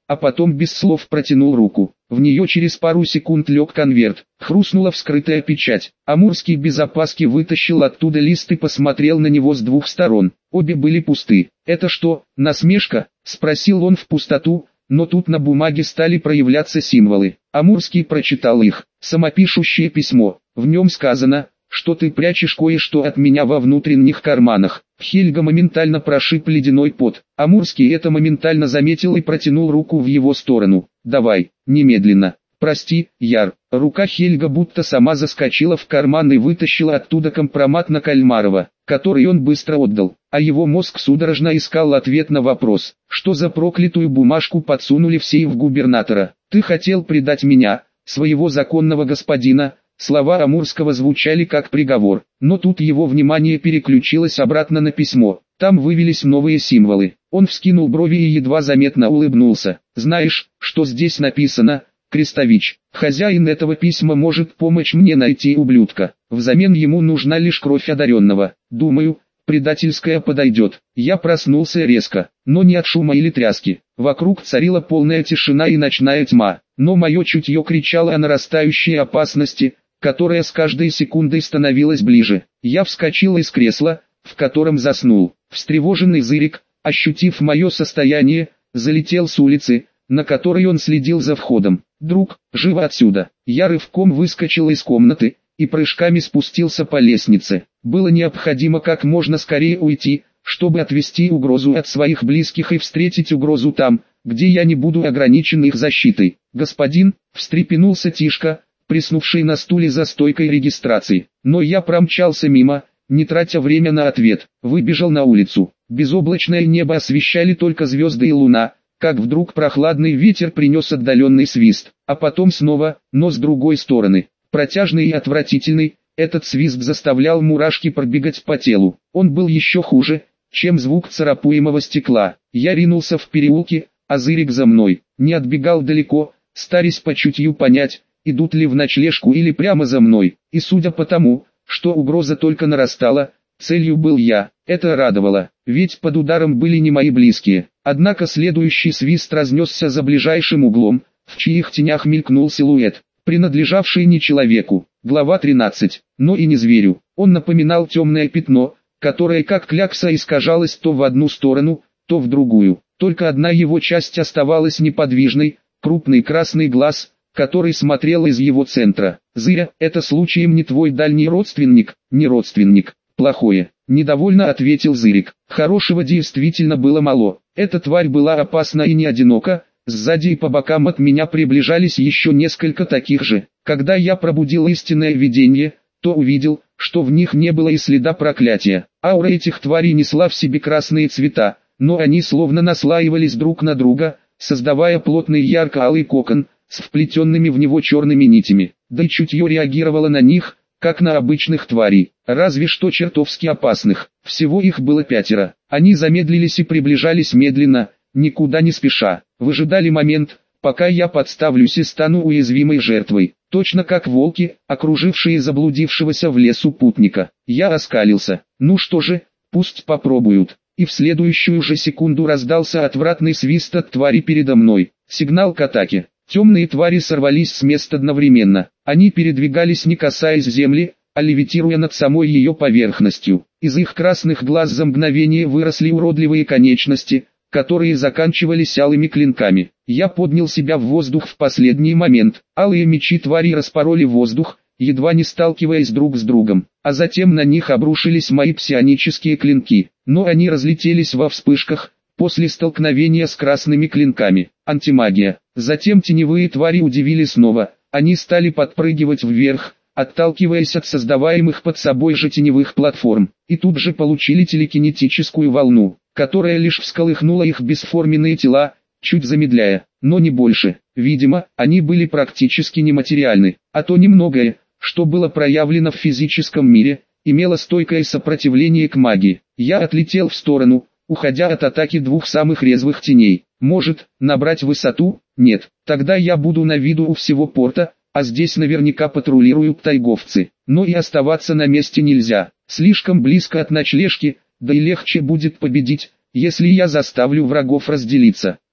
а потом без слов протянул руку. В нее через пару секунд лег конверт, хрустнула вскрытая печать. Амурский без опаски вытащил оттуда лист и посмотрел на него с двух сторон. Обе были пусты. «Это что, насмешка?» — спросил он в пустоту, но тут на бумаге стали проявляться символы. Амурский прочитал их. «Самопишущее письмо. В нем сказано, что ты прячешь кое-что от меня во внутренних карманах». Хельга моментально прошиб ледяной пот. Амурский это моментально заметил и протянул руку в его сторону. «Давай, немедленно». «Прости, Яр». Рука Хельга будто сама заскочила в карман и вытащила оттуда компромат на Кальмарова, который он быстро отдал, а его мозг судорожно искал ответ на вопрос, что за проклятую бумажку подсунули в сейф губернатора. «Ты хотел предать меня, своего законного господина». Слова Амурского звучали как приговор, но тут его внимание переключилось обратно на письмо. Там вывелись новые символы. Он вскинул брови и едва заметно улыбнулся. «Знаешь, что здесь написано, Крестович? Хозяин этого письма может помочь мне найти ублюдка. Взамен ему нужна лишь кровь одаренного. Думаю, предательская подойдет». Я проснулся резко, но не от шума или тряски. Вокруг царила полная тишина и ночная тьма, но мое чутье кричало о нарастающей опасности, которая с каждой секундой становилась ближе. Я вскочил из кресла, в котором заснул. Встревоженный Зырик, ощутив мое состояние, залетел с улицы, на которой он следил за входом. «Друг, живо отсюда!» Я рывком выскочил из комнаты и прыжками спустился по лестнице. Было необходимо как можно скорее уйти, чтобы отвести угрозу от своих близких и встретить угрозу там, где я не буду ограничен их защитой. «Господин», — встрепенулся Тишка, приснувший на стуле за стойкой регистрации. Но я промчался мимо, не тратя время на ответ, выбежал на улицу. Безоблачное небо освещали только звезды и луна, как вдруг прохладный ветер принес отдаленный свист, а потом снова, но с другой стороны. Протяжный и отвратительный, этот свист заставлял мурашки пробегать по телу. Он был еще хуже, чем звук царапаемого стекла. Я ринулся в переулки, а Зырик за мной. Не отбегал далеко, старясь по чутью понять, идут ли в ночлежку или прямо за мной. И судя по тому, что угроза только нарастала, целью был я. Это радовало, ведь под ударом были не мои близкие. Однако следующий свист разнесся за ближайшим углом, в чьих тенях мелькнул силуэт, принадлежавший не человеку. Глава тринадцать. Но и не зверю. Он напоминал темное пятно, которое как клякса искажалось то в одну сторону, то в другую. Только одна его часть оставалась неподвижной, крупный красный глаз, который смотрел из его центра. «Зыря, это случаем не твой дальний родственник?» «Не родственник. Плохое», — недовольно ответил Зырик. Хорошего действительно было мало. Эта тварь была опасна и не одинока. Сзади и по бокам от меня приближались еще несколько таких же. Когда я пробудил истинное видение, то увидел, что в них не было и следа проклятия. Аура этих тварей несла в себе красные цвета, но они словно наслаивались друг на друга, создавая плотный ярко-алый кокон, с вплетенными в него черными нитями. Да и чутье реагировало на них, как на обычных тварей, разве что чертовски опасных. Всего их было пятеро. Они замедлились и приближались медленно, никуда не спеша. Выжидали момент, пока я подставлюсь и стану уязвимой жертвой. Точно как волки, окружившие заблудившегося в лесу путника. Я оскалился. Ну что же, пусть попробуют. И в следующую же секунду раздался отвратный свист от твари передо мной. Сигнал к атаке. Темные твари сорвались с мест одновременно. Они передвигались не касаясь земли, а левитируя над самой ее поверхностью. Из их красных глаз за мгновение выросли уродливые конечности, которые заканчивались алыми клинками. Я поднял себя в воздух в последний момент. Алые мечи твари распороли воздух, едва не сталкиваясь друг с другом, а затем на них обрушились мои псионические клинки, но они разлетелись во вспышках, после столкновения с красными клинками. Антимагия. Затем теневые твари удивили снова, они стали подпрыгивать вверх, отталкиваясь от создаваемых под собой же теневых платформ, и тут же получили телекинетическую волну, которая лишь всколыхнула их бесформенные тела, чуть замедляя, но не больше. Видимо, они были практически нематериальны, а то немногое, что было проявлено в физическом мире, имело стойкое сопротивление к магии. Я отлетел в сторону, уходя от атаки двух самых резвых теней. Может, набрать высоту? Нет, тогда я буду на виду у всего порта, а здесь наверняка патрулируют тайговцы. Но и оставаться на месте нельзя, слишком близко от ночлежки, да и легче будет победить, если я заставлю врагов разделиться.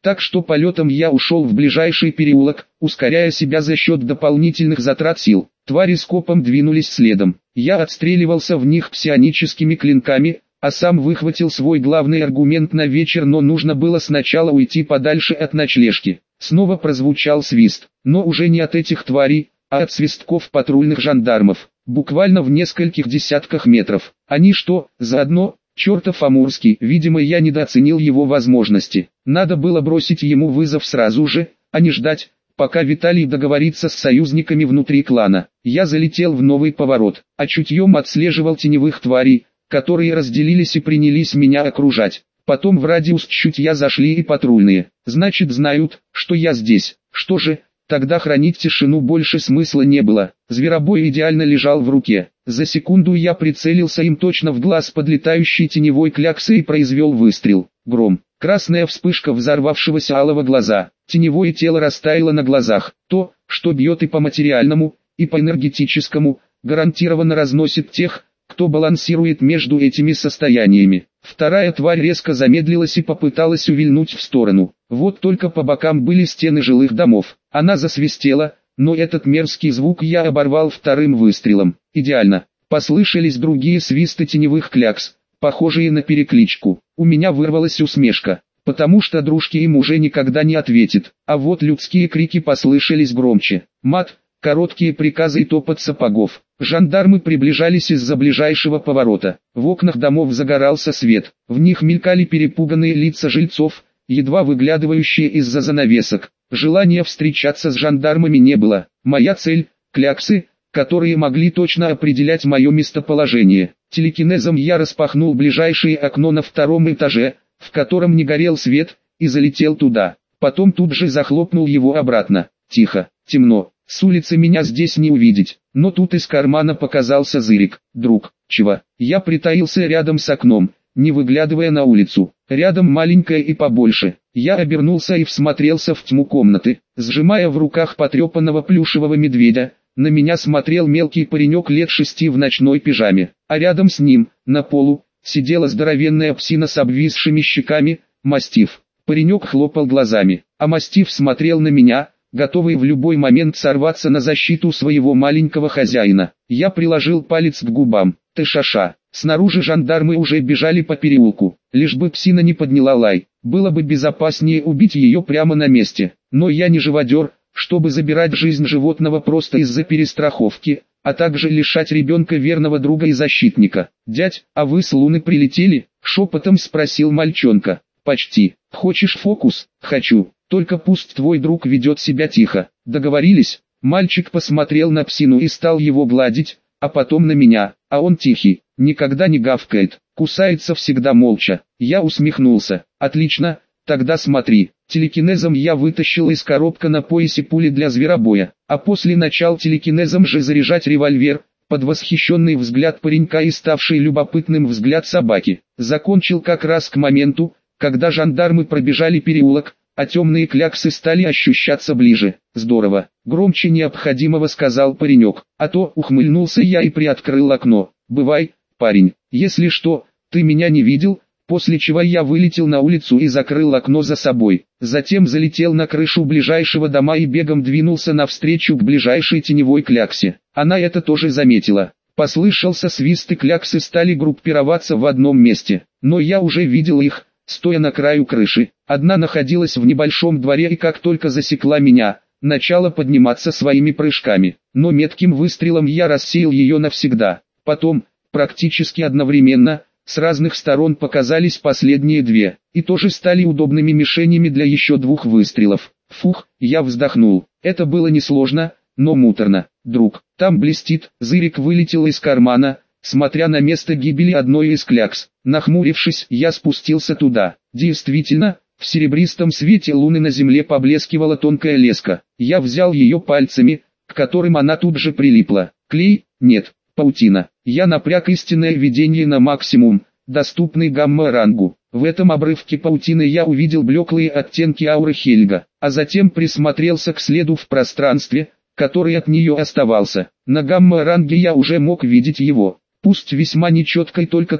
Так что полетом я ушел в ближайший переулок, ускоряя себя за счет дополнительных затрат сил. Твари скопом двинулись следом. Я отстреливался в них псионическими клинками, а сам выхватил свой главный аргумент на вечер, но нужно было сначала уйти подальше от ночлежки. Снова прозвучал свист, но уже не от этих тварей, а от свистков патрульных жандармов, буквально в нескольких десятках метров. Они что, заодно? Чертов Амурский, видимо, я недооценил его возможности. Надо было бросить ему вызов сразу же, а не ждать, пока Виталий договорится с союзниками внутри клана. Я залетел в новый поворот, а чутьем отслеживал теневых тварей, которые разделились и принялись меня окружать. Потом в радиус чутья зашли и патрульные. Значит, знают, что я здесь. Что же, тогда хранить тишину больше смысла не было. Зверобой идеально лежал в руке. За секунду я прицелился им точно в глаз подлетающей теневой кляксы и произвел выстрел. Гром. Красная вспышка взорвавшегося алого глаза. Теневое тело растаяло на глазах. То, что бьет и по материальному, и по энергетическому, гарантированно разносит тех, кто балансирует между этими состояниями. Вторая тварь резко замедлилась и попыталась увильнуть в сторону. Вот только по бокам были стены жилых домов. Она засвистела, но этот мерзкий звук я оборвал вторым выстрелом. Идеально. Послышались другие свисты теневых клякс, похожие на перекличку. У меня вырвалась усмешка, потому что дружки им уже никогда не ответит. А вот людские крики послышались громче. Мат, короткие приказы и топот сапогов. Жандармы приближались из-за ближайшего поворота. В окнах домов загорался свет. В них мелькали перепуганные лица жильцов, едва выглядывающие из-за занавесок. Желания встречаться с жандармами не было. Моя цель – кляксы, которые могли точно определять мое местоположение. Телекинезом я распахнул ближайшее окно на втором этаже, в котором не горел свет, и залетел туда. Потом тут же захлопнул его обратно. Тихо, темно. С улицы меня здесь не увидеть, но тут из кармана показался Зырик. Друг, чего? Я притаился рядом с окном, не выглядывая на улицу. Рядом маленькая и побольше. Я обернулся и всмотрелся в тьму комнаты, сжимая в руках потрепанного плюшевого медведя. На меня смотрел мелкий паренек лет шести в ночной пижаме, а рядом с ним, на полу, сидела здоровенная псина с обвисшими щеками, мастиф. Паренек хлопал глазами, а мастиф смотрел на меня, готовый в любой момент сорваться на защиту своего маленького хозяина. Я приложил палец к губам. Ты шаша. Снаружи жандармы уже бежали по переулку. Лишь бы псина не подняла лай. Было бы безопаснее убить ее прямо на месте. Но я не живодер, чтобы забирать жизнь животного просто из-за перестраховки, а также лишать ребенка верного друга и защитника. «Дядь, а вы с Луны прилетели?» — шепотом спросил мальчонка. «Почти. Хочешь фокус?» «Хочу. Только пусть твой друг ведет себя тихо. Договорились?» Мальчик посмотрел на псину и стал его гладить, а потом на меня. А он тихий, никогда не гавкает, кусается всегда молча. Я усмехнулся. «Отлично, тогда смотри». Телекинезом я вытащил из коробка на поясе пули для зверобоя, а после начал телекинезом же заряжать револьвер, под восхищенный взгляд паренька и ставший любопытным взгляд собаки. Закончил как раз к моменту, когда жандармы пробежали переулок, а темные кляксы стали ощущаться ближе. «Здорово, громче необходимого», — сказал паренек. «А то», — ухмыльнулся я и приоткрыл окно. «Бывай, парень, если что, ты меня не видел», после чего я вылетел на улицу и закрыл окно за собой. Затем залетел на крышу ближайшего дома и бегом двинулся навстречу к ближайшей теневой кляксе. Она это тоже заметила. Послышался свист, и кляксы стали группироваться в одном месте. Но я уже видел их, стоя на краю крыши. Одна находилась в небольшом дворе и как только засекла меня, начала подниматься своими прыжками. Но метким выстрелом я рассеял ее навсегда. Потом, практически одновременно, с разных сторон показались последние две, и тоже стали удобными мишенями для еще двух выстрелов. Фух, я вздохнул. Это было несложно, но муторно. «Друг, там блестит», — Зырик вылетел из кармана, смотря на место гибели одной из клякс. Нахмурившись, я спустился туда. Действительно, в серебристом свете луны на земле поблескивала тонкая леска. Я взял ее пальцами, к которым она тут же прилипла. Клей? Нет. Паутина. Я напряг истинное видение на максимум, доступный гамма-рангу. В этом обрывке паутины я увидел блеклые оттенки ауры Хельга, а затем присмотрелся к следу в пространстве, который от нее оставался. На гамма-ранге я уже мог видеть его, пусть весьма нечеткой, только тот,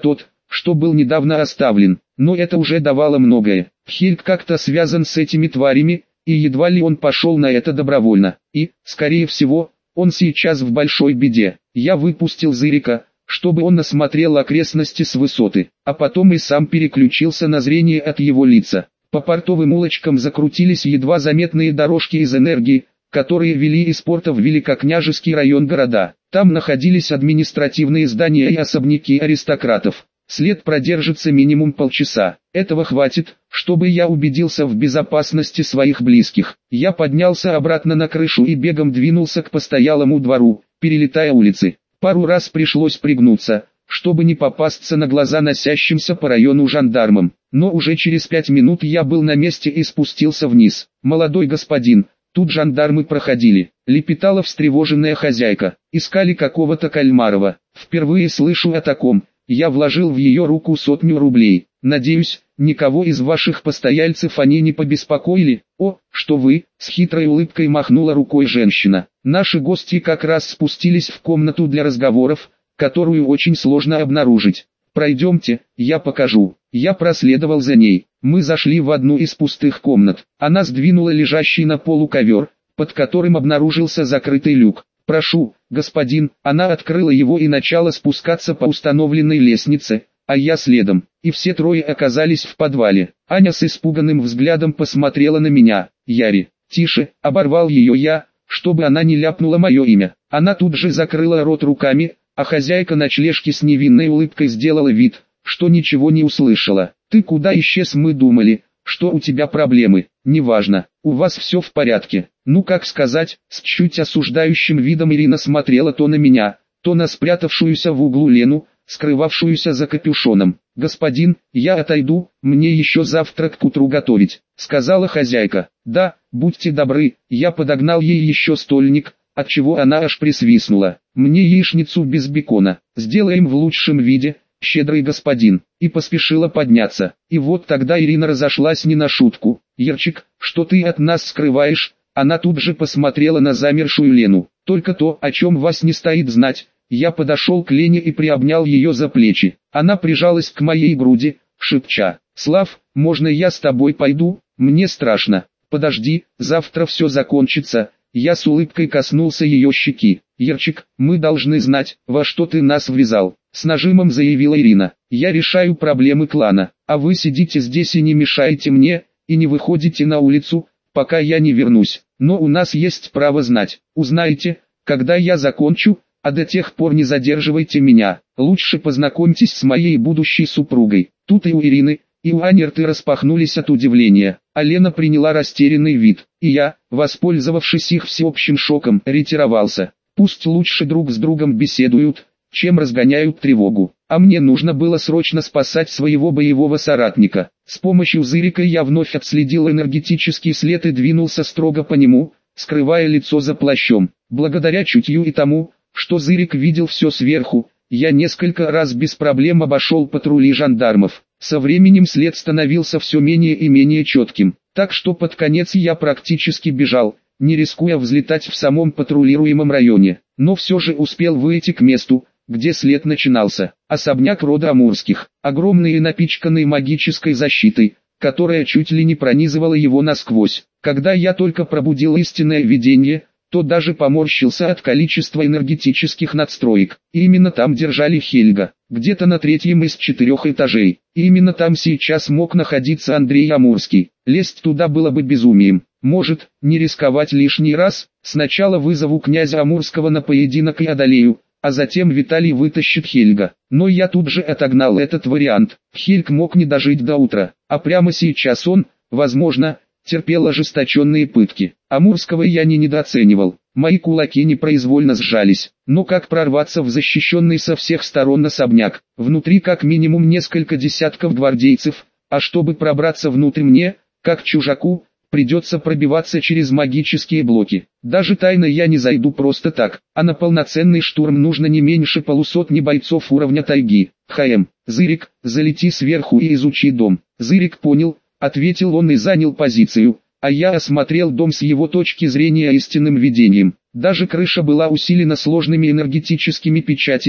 что был недавно оставлен, но это уже давало многое. Хельг как-то связан с этими тварями, и едва ли он пошел на это добровольно, и, скорее всего, он сейчас в большой беде. Я выпустил Зырика, чтобы он осмотрел окрестности с высоты, а потом и сам переключился на зрение от его лица. По портовым улочкам закрутились едва заметные дорожки из энергии, которые вели из порта в Великокняжеский район города. Там находились административные здания и особняки аристократов. След продержится минимум полчаса. Этого хватит, чтобы я убедился в безопасности своих близких. Я поднялся обратно на крышу и бегом двинулся к постоялому двору, перелетая улицы. Пару раз пришлось пригнуться, чтобы не попасться на глаза носящимся по району жандармам. Но уже через пять минут я был на месте и спустился вниз. «Молодой господин, тут жандармы проходили», — лепетала встревоженная хозяйка. «Искали какого-то Кальмарова. Впервые слышу о таком». Я вложил в ее руку сотню рублей. «Надеюсь, никого из ваших постояльцев они не побеспокоили?» «О, что вы!» — с хитрой улыбкой махнула рукой женщина. «Наши гости как раз спустились в комнату для разговоров, которую очень сложно обнаружить. Пройдемте, я покажу». Я проследовал за ней. Мы зашли в одну из пустых комнат. Она сдвинула лежащий на полу ковер, под которым обнаружился закрытый люк. «Прошу, господин». Она открыла его и начала спускаться по установленной лестнице, а я следом, и все трое оказались в подвале. Аня с испуганным взглядом посмотрела на меня. «Яри, тише», — оборвал ее я, чтобы она не ляпнула мое имя. Она тут же закрыла рот руками, а хозяйка ночлежки с невинной улыбкой сделала вид, что ничего не услышала. «Ты куда исчез? Мы думали, что у тебя проблемы». «Неважно, у вас все в порядке». «Ну как сказать», с чуть осуждающим видом Ирина смотрела то на меня, то на спрятавшуюся в углу Лену, скрывавшуюся за капюшоном. «Господин, я отойду, мне еще завтрак к утру готовить», — сказала хозяйка. «Да, будьте добры». Я подогнал ей еще стольник, отчего она аж присвистнула. «Мне яичницу без бекона, сделаем в лучшем виде, щедрый господин», и поспешила подняться. И вот тогда Ирина разошлась не на шутку. «Ерчик, что ты от нас скрываешь?» Она тут же посмотрела на замершую Лену. «Только то, о чем вас не стоит знать». Я подошел к Лене и приобнял ее за плечи. Она прижалась к моей груди, шепча: «Слав, можно я с тобой пойду? Мне страшно». «Подожди, завтра все закончится». Я с улыбкой коснулся ее щеки. «Ерчик, мы должны знать, во что ты нас ввязал», — с нажимом заявила Ирина. «Я решаю проблемы клана, а вы сидите здесь и не мешаете мне, и не выходите на улицу, пока я не вернусь. Но у нас есть право знать. Узнаете, когда я закончу, а до тех пор не задерживайте меня. Лучше познакомьтесь с моей будущей супругой». Тут и у Ирины, и у Ани рты распахнулись от удивления, а Лена приняла растерянный вид, и я, воспользовавшись их всеобщим шоком, ретировался. Пусть лучше друг с другом беседуют, чем разгоняют тревогу. А мне нужно было срочно спасать своего боевого соратника. С помощью Зырика я вновь отследил энергетический след и двинулся строго по нему, скрывая лицо за плащом. Благодаря чутью и тому, что Зырик видел все сверху, я несколько раз без проблем обошел патрули жандармов. Со временем след становился все менее и менее четким, так что под конец я практически бежал, не рискуя взлетать в самом патрулируемом районе, но все же успел выйти к месту, где след начинался. Особняк рода Амурских, огромный и напичканный магической защитой, которая чуть ли не пронизывала его насквозь. Когда я только пробудил истинное видение, то даже поморщился от количества энергетических надстроек. И именно там держали Хельга, где-то на третьем из четырех этажей. И именно там сейчас мог находиться Андрей Амурский. Лезть туда было бы безумием. Может, не рисковать лишний раз? Сначала вызову князя Амурского на поединок и одолею, а затем Виталий вытащит Хельга. Но я тут же отогнал этот вариант. Хельг мог не дожить до утра, а прямо сейчас он, возможно, терпел ожесточенные пытки. Амурского я не недооценивал. Мои кулаки непроизвольно сжались. Но как прорваться в защищенный со всех сторон особняк? Внутри как минимум несколько десятков гвардейцев, а чтобы пробраться внутрь мне, как чужаку, придется пробиваться через магические блоки. Даже тайно я не зайду просто так, а на полноценный штурм нужно не меньше полусотни бойцов уровня тайги. ХМ, Зырик, залети сверху и изучи дом. Зырик понял, ответил он и занял позицию, а я осмотрел дом с его точки зрения истинным видением. Даже крыша была усилена сложными энергетическими печатями,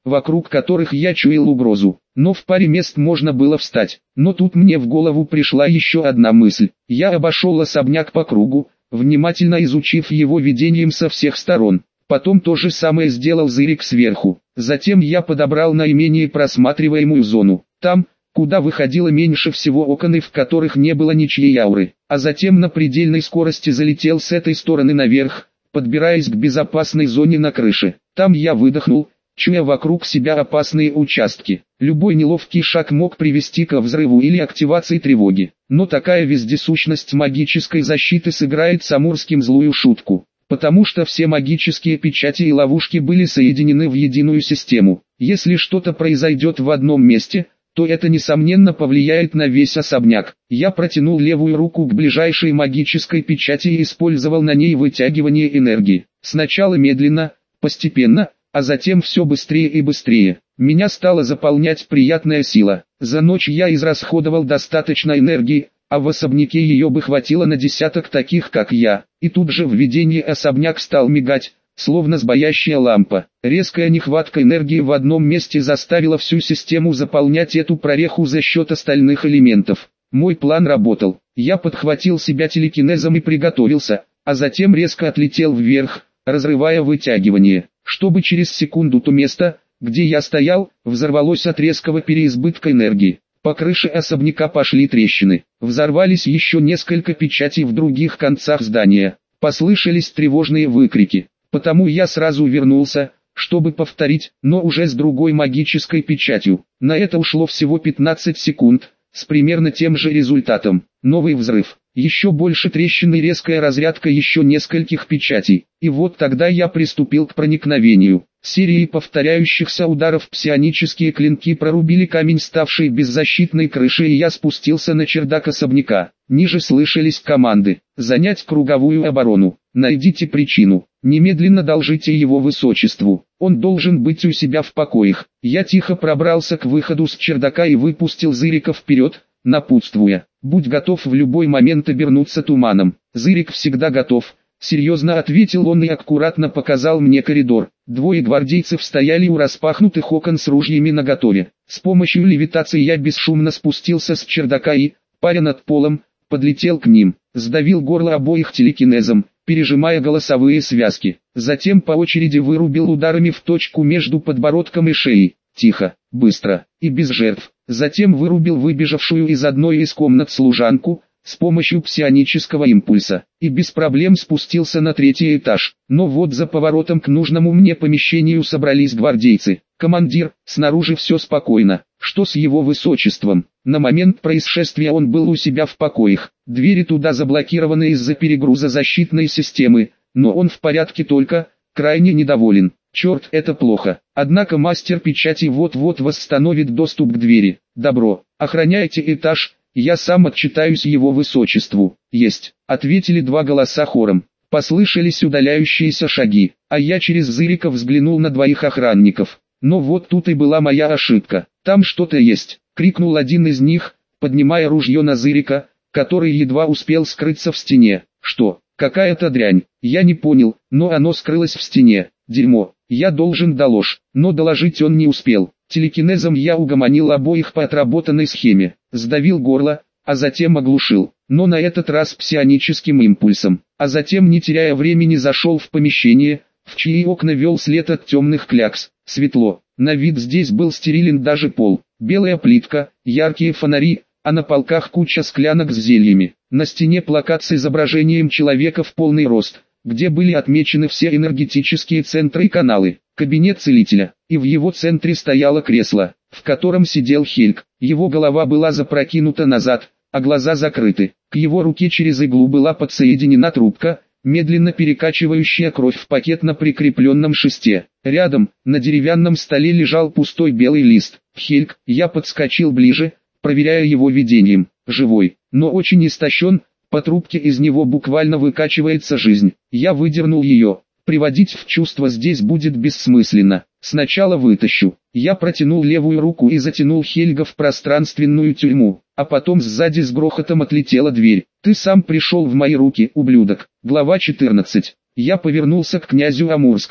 вокруг которых я чуял угрозу. Но в паре мест можно было встать. Но тут мне в голову пришла еще одна мысль. Я обошел особняк по кругу, внимательно изучив его видением со всех сторон. Потом то же самое сделал Зырик сверху. Затем я подобрал наименее просматриваемую зону. Там, куда выходило меньше всего окон и в которых не было ничьей ауры. А затем на предельной скорости залетел с этой стороны наверх, подбираясь к безопасной зоне на крыше. Там я выдохнул, чуя вокруг себя опасные участки. Любой неловкий шаг мог привести к взрыву или активации тревоги. Но такая вездесущность магической защиты сыграет с Амурским злую шутку. Потому что все магические печати и ловушки были соединены в единую систему. Если что-то произойдет в одном месте, то это несомненно повлияет на весь особняк. Я протянул левую руку к ближайшей магической печати и использовал на ней вытягивание энергии. Сначала медленно, постепенно, а затем все быстрее и быстрее. Меня стала заполнять приятная сила. За ночь я израсходовал достаточно энергии, а в особняке ее бы хватило на десяток таких, как я. И тут же в видении особняк стал мигать, словно сбоящая лампа. Резкая нехватка энергии в одном месте заставила всю систему заполнять эту прореху за счет остальных элементов. Мой план работал. Я подхватил себя телекинезом и приготовился, а затем резко отлетел вверх, разрывая вытягивание, чтобы через секунду то место, где я стоял, взорвалось от резкого переизбытка энергии. По крыше особняка пошли трещины. Взорвались еще несколько печатей в других концах здания. Послышались тревожные выкрики. Потому я сразу вернулся, чтобы повторить, но уже с другой магической печатью. На это ушло всего пятнадцать секунд, с примерно тем же результатом. Новый взрыв. Еще больше трещин и резкая разрядка еще нескольких печатей. И вот тогда я приступил к проникновению. Серией повторяющихся ударов псионические клинки прорубили камень ставшей беззащитной крыши, и я спустился на чердак особняка. Ниже слышались команды: занять круговую оборону, найдите причину, немедленно доложите его высочеству, он должен быть у себя в покоях. Я тихо пробрался к выходу с чердака и выпустил Зырика вперед, напутствуя: будь готов в любой момент обернуться туманом. Зырик всегда готов. Серьезно ответил он и аккуратно показал мне коридор. Двое гвардейцев стояли у распахнутых окон с ружьями наготове. С помощью левитации я бесшумно спустился с чердака и, паря над полом, подлетел к ним. Сдавил горло обоих телекинезом, пережимая голосовые связки. Затем по очереди вырубил ударами в точку между подбородком и шеей. Тихо, быстро и без жертв. Затем вырубил выбежавшую из одной из комнат служанку с помощью псионического импульса, и без проблем спустился на третий этаж. Но вот за поворотом к нужному мне помещению собрались гвардейцы. «Командир, снаружи все спокойно. Что с его высочеством?» На момент происшествия он был у себя в покоях. Двери туда заблокированы из-за перегруза защитной системы, но он в порядке, только крайне недоволен. Черт, это плохо. Однако мастер печати вот-вот восстановит доступ к двери. Добро, охраняйте этаж. Я сам отчитаюсь его высочеству. Есть, ответили два голоса хором. Послышались удаляющиеся шаги, а я через Зырика взглянул на двоих охранников. Но вот тут и была моя ошибка. Там что-то есть, крикнул один из них, поднимая ружье на Зырика, который едва успел скрыться в стене. Что, какая-то дрянь, я не понял, но оно скрылось в стене. Дерьмо, я должен доложить, но доложить он не успел. Телекинезом я угомонил обоих по отработанной схеме, сдавил горло, а затем оглушил, но на этот раз псионическим импульсом, а затем, не теряя времени, зашел в помещение, в чьи окна вел след от темных клякс. Светло, на вид здесь был стерилен даже пол, белая плитка, яркие фонари, а на полках куча склянок с зельями. На стене плакат с изображением человека в полный рост, где были отмечены все энергетические центры и каналы. Кабинет целителя, и в его центре стояло кресло, в котором сидел Хельг. Его голова была запрокинута назад, а глаза закрыты. К его руке через иглу была подсоединена трубка, медленно перекачивающая кровь в пакет на прикрепленном шесте. Рядом, на деревянном столе, лежал пустой белый лист. Хельг, я подскочил ближе, проверяя его видением. Живой, но очень истощен, по трубке из него буквально выкачивается жизнь. Я выдернул ее. Приводить в чувство здесь будет бессмысленно. Сначала вытащу. Я протянул левую руку и затянул Хельга в пространственную тюрьму, а потом сзади с грохотом отлетела дверь. Ты сам пришел в мои руки, ублюдок. Глава четырнадцать. Я повернулся к князю Амурскому.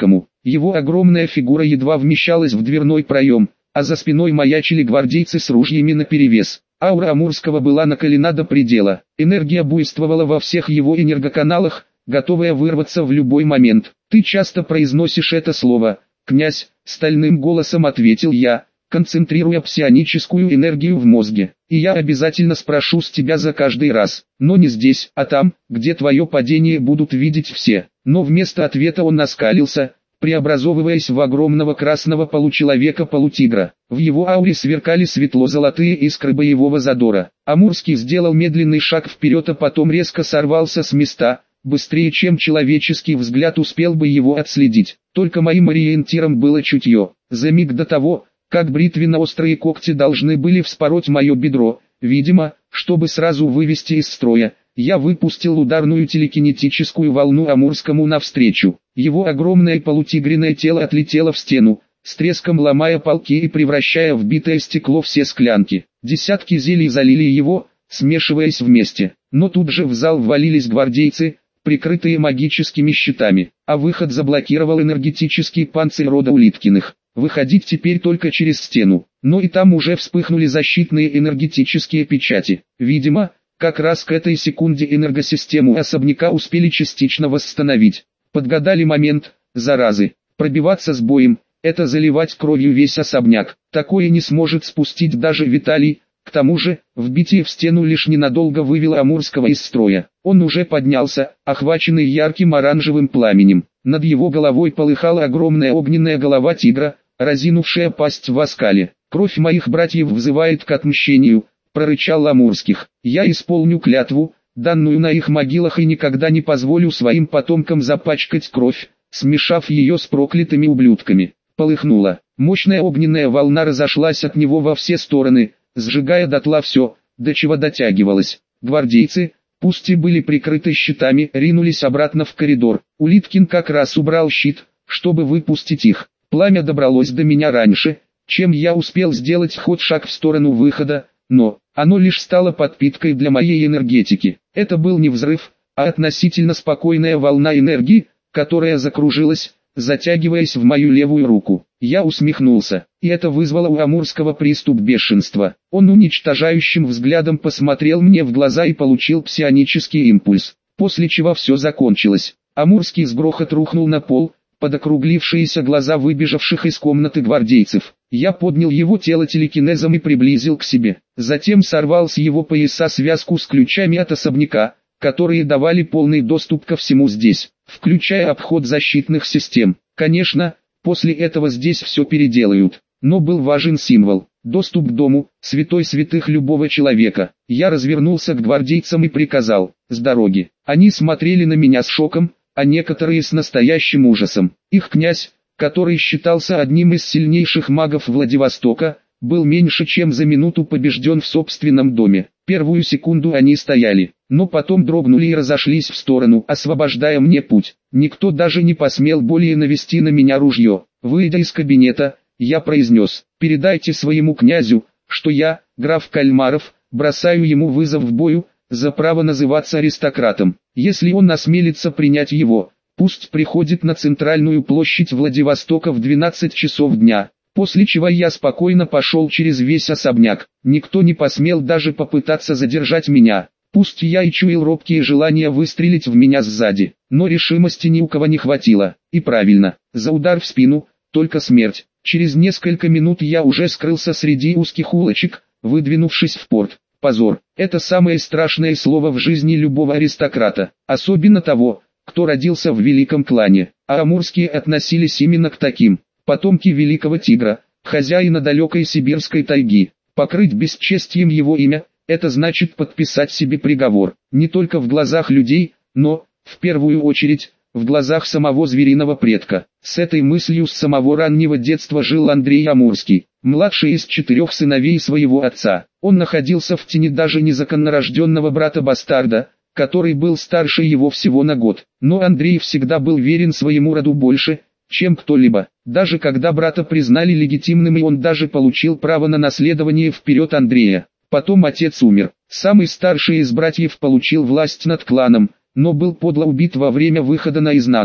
Его огромная фигура едва вмещалась в дверной проем, а за спиной маячили гвардейцы с ружьями наперевес. Аура Амурского была накалена до предела, энергия буйствовала во всех его энергоканалах, готовая вырваться в любой момент. «Ты часто произносишь это слово, князь», — стальным голосом ответил я, концентрируя псионическую энергию в мозге. «И я обязательно спрошу с тебя за каждый раз, но не здесь, а там, где твое падение будут видеть все». Но вместо ответа он оскалился, преобразовываясь в огромного красного получеловека-полутигра. В его ауре сверкали светло-золотые искры боевого задора. Амурский сделал медленный шаг вперед, а потом резко сорвался с места, быстрее, чем человеческий взгляд успел бы его отследить. Только моим ориентиром было чутье. За миг до того, как бритвенно-острые когти должны были вспороть мое бедро, видимо, чтобы сразу вывести из строя, я выпустил ударную телекинетическую волну Амурскому навстречу. Его огромное полутигриное тело отлетело в стену, с треском ломая полки и превращая в битое стекло все склянки. Десятки зелий залили его, смешиваясь вместе. Но тут же в зал ввалились гвардейцы, прикрытые магическими щитами, а выход заблокировал энергетический панцирь рода Улиткиных. Выходить теперь только через стену, но и там уже вспыхнули защитные энергетические печати. Видимо, как раз к этой секунде энергосистему особняка успели частично восстановить. Подгадали момент, заразы. Пробиваться с боем – это заливать кровью весь особняк. Такое не сможет спустить даже Виталий. К тому же, вбитие в стену лишь ненадолго вывело Амурского из строя. Он уже поднялся, охваченный ярким оранжевым пламенем. Над его головой полыхала огромная огненная голова тигра, разинувшая пасть в оскале. «Кровь моих братьев взывает к отмщению», — прорычал Амурских. «Я исполню клятву, данную на их могилах, и никогда не позволю своим потомкам запачкать кровь, смешав ее с проклятыми ублюдками». Полыхнула. Мощная огненная волна разошлась от него во все стороны, сжигая дотла все, до чего дотягивалась. Гвардейцы, пусть и были прикрыты щитами, ринулись обратно в коридор. Улиткин как раз убрал щит, чтобы выпустить их. Пламя добралось до меня раньше, чем я успел сделать хоть шаг в сторону выхода, но оно лишь стало подпиткой для моей энергетики. Это был не взрыв, а относительно спокойная волна энергии, которая закружилась, затягиваясь в мою левую руку. Я усмехнулся, и это вызвало у Амурского приступ бешенства. Он уничтожающим взглядом посмотрел мне в глаза и получил псионический импульс, после чего все закончилось. Амурский с грохот рухнул на пол, под округлившиеся глаза выбежавших из комнаты гвардейцев. Я поднял его тело телекинезом и приблизил к себе. Затем сорвал с его пояса связку с ключами от особняка, которые давали полный доступ ко всему здесь, включая обход защитных систем. Конечно, после этого здесь все переделают, но был важен символ. Доступ к дому, святой святых любого человека. Я развернулся к гвардейцам и приказал: «С дороги». Они смотрели на меня с шоком, а некоторые с настоящим ужасом. Их князь, который считался одним из сильнейших магов Владивостока, был меньше чем за минуту побежден в собственном доме. Первую секунду они стояли, но потом дрогнули и разошлись в сторону, освобождая мне путь. Никто даже не посмел более навести на меня ружье. Выйдя из кабинета, я произнес: «Передайте своему князю, что я, граф Кальмаров, бросаю ему вызов в бою за право называться аристократом. Если он осмелится принять его, пусть приходит на центральную площадь Владивостока в двенадцать часов дня». После чего я спокойно пошел через весь особняк. Никто не посмел даже попытаться задержать меня. Пусть я и чуял робкие желания выстрелить в меня сзади, но решимости ни у кого не хватило. И правильно, за удар в спину, только смерть. Через несколько минут я уже скрылся среди узких улочек, выдвинувшись в порт. Позор – это самое страшное слово в жизни любого аристократа, особенно того, кто родился в великом клане, а амурские относились именно к таким. Потомки великого тигра, хозяина далекой сибирской тайги. Покрыть бесчестием его имя – это значит подписать себе приговор, не только в глазах людей, но, в первую очередь, в глазах самого звериного предка. С этой мыслью с самого раннего детства жил Андрей Амурский, младший из четырех сыновей своего отца. Он находился в тени даже незаконнорожденного брата-бастарда, который был старше его всего на год. Но Андрей всегда был верен своему роду больше, чем кто-либо. Даже когда брата признали легитимным, и он даже получил право на наследование вперед Андрея. Потом отец умер. Самый старший из братьев получил власть над кланом, но был подло убит во время выхода наизнанку.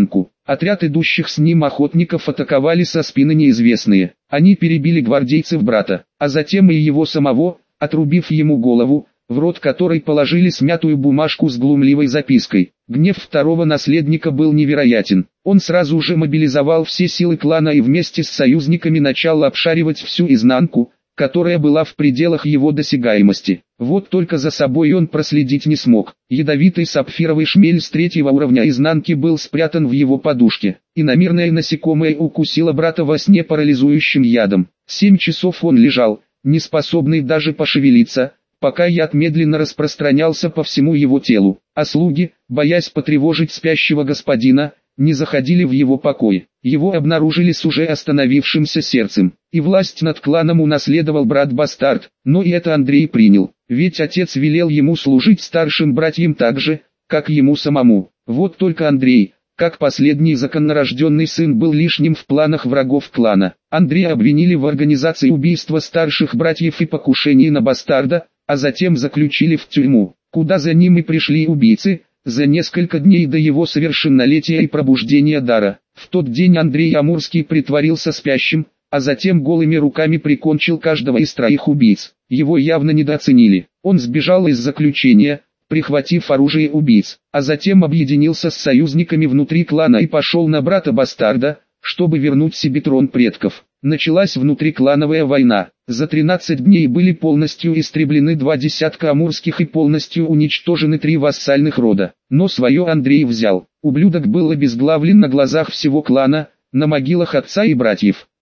Отряд идущих с ним охотников атаковали со спины неизвестные. Они перебили гвардейцев брата, а затем и его самого, отрубив ему голову, в рот которой положили смятую бумажку с глумливой запиской. Гнев второго наследника был невероятен. Он сразу же мобилизовал все силы клана и вместе с союзниками начал обшаривать всю изнанку, которая была в пределах его досягаемости. Вот только за собой он проследить не смог. Ядовитый сапфировый шмель с третьего уровня изнанки был спрятан в его подушке. Иномирное насекомое укусило брата во сне парализующим ядом. Семь часов он лежал, не способный даже пошевелиться, пока яд медленно распространялся по всему его телу, а слуги, боясь потревожить спящего господина, не заходили в его покой. Его обнаружили с уже остановившимся сердцем, и власть над кланом унаследовал брат-бастард, но и это Андрей принял, ведь отец велел ему служить старшим братьям так же, как ему самому. Вот только Андрей, как последний законнорожденный сын, был лишним в планах врагов клана. Андрея обвинили в организации убийства старших братьев и покушении на бастарда, а затем заключили в тюрьму, куда за ним и пришли убийцы, за несколько дней до его совершеннолетия и пробуждения дара. В тот день Андрей Амурский притворился спящим, а затем голыми руками прикончил каждого из троих убийц. Его явно недооценили. Он сбежал из заключения, прихватив оружие убийц, а затем объединился с союзниками внутри клана и пошел на брата-бастарда, чтобы вернуть себе трон предков. Началась внутриклановая война. За тринадцать дней были полностью истреблены два десятка амурских и полностью уничтожены три вассальных рода. Но свое Андрей взял. Ублюдок был обезглавлен на глазах всего клана, на могилах отца и братьев.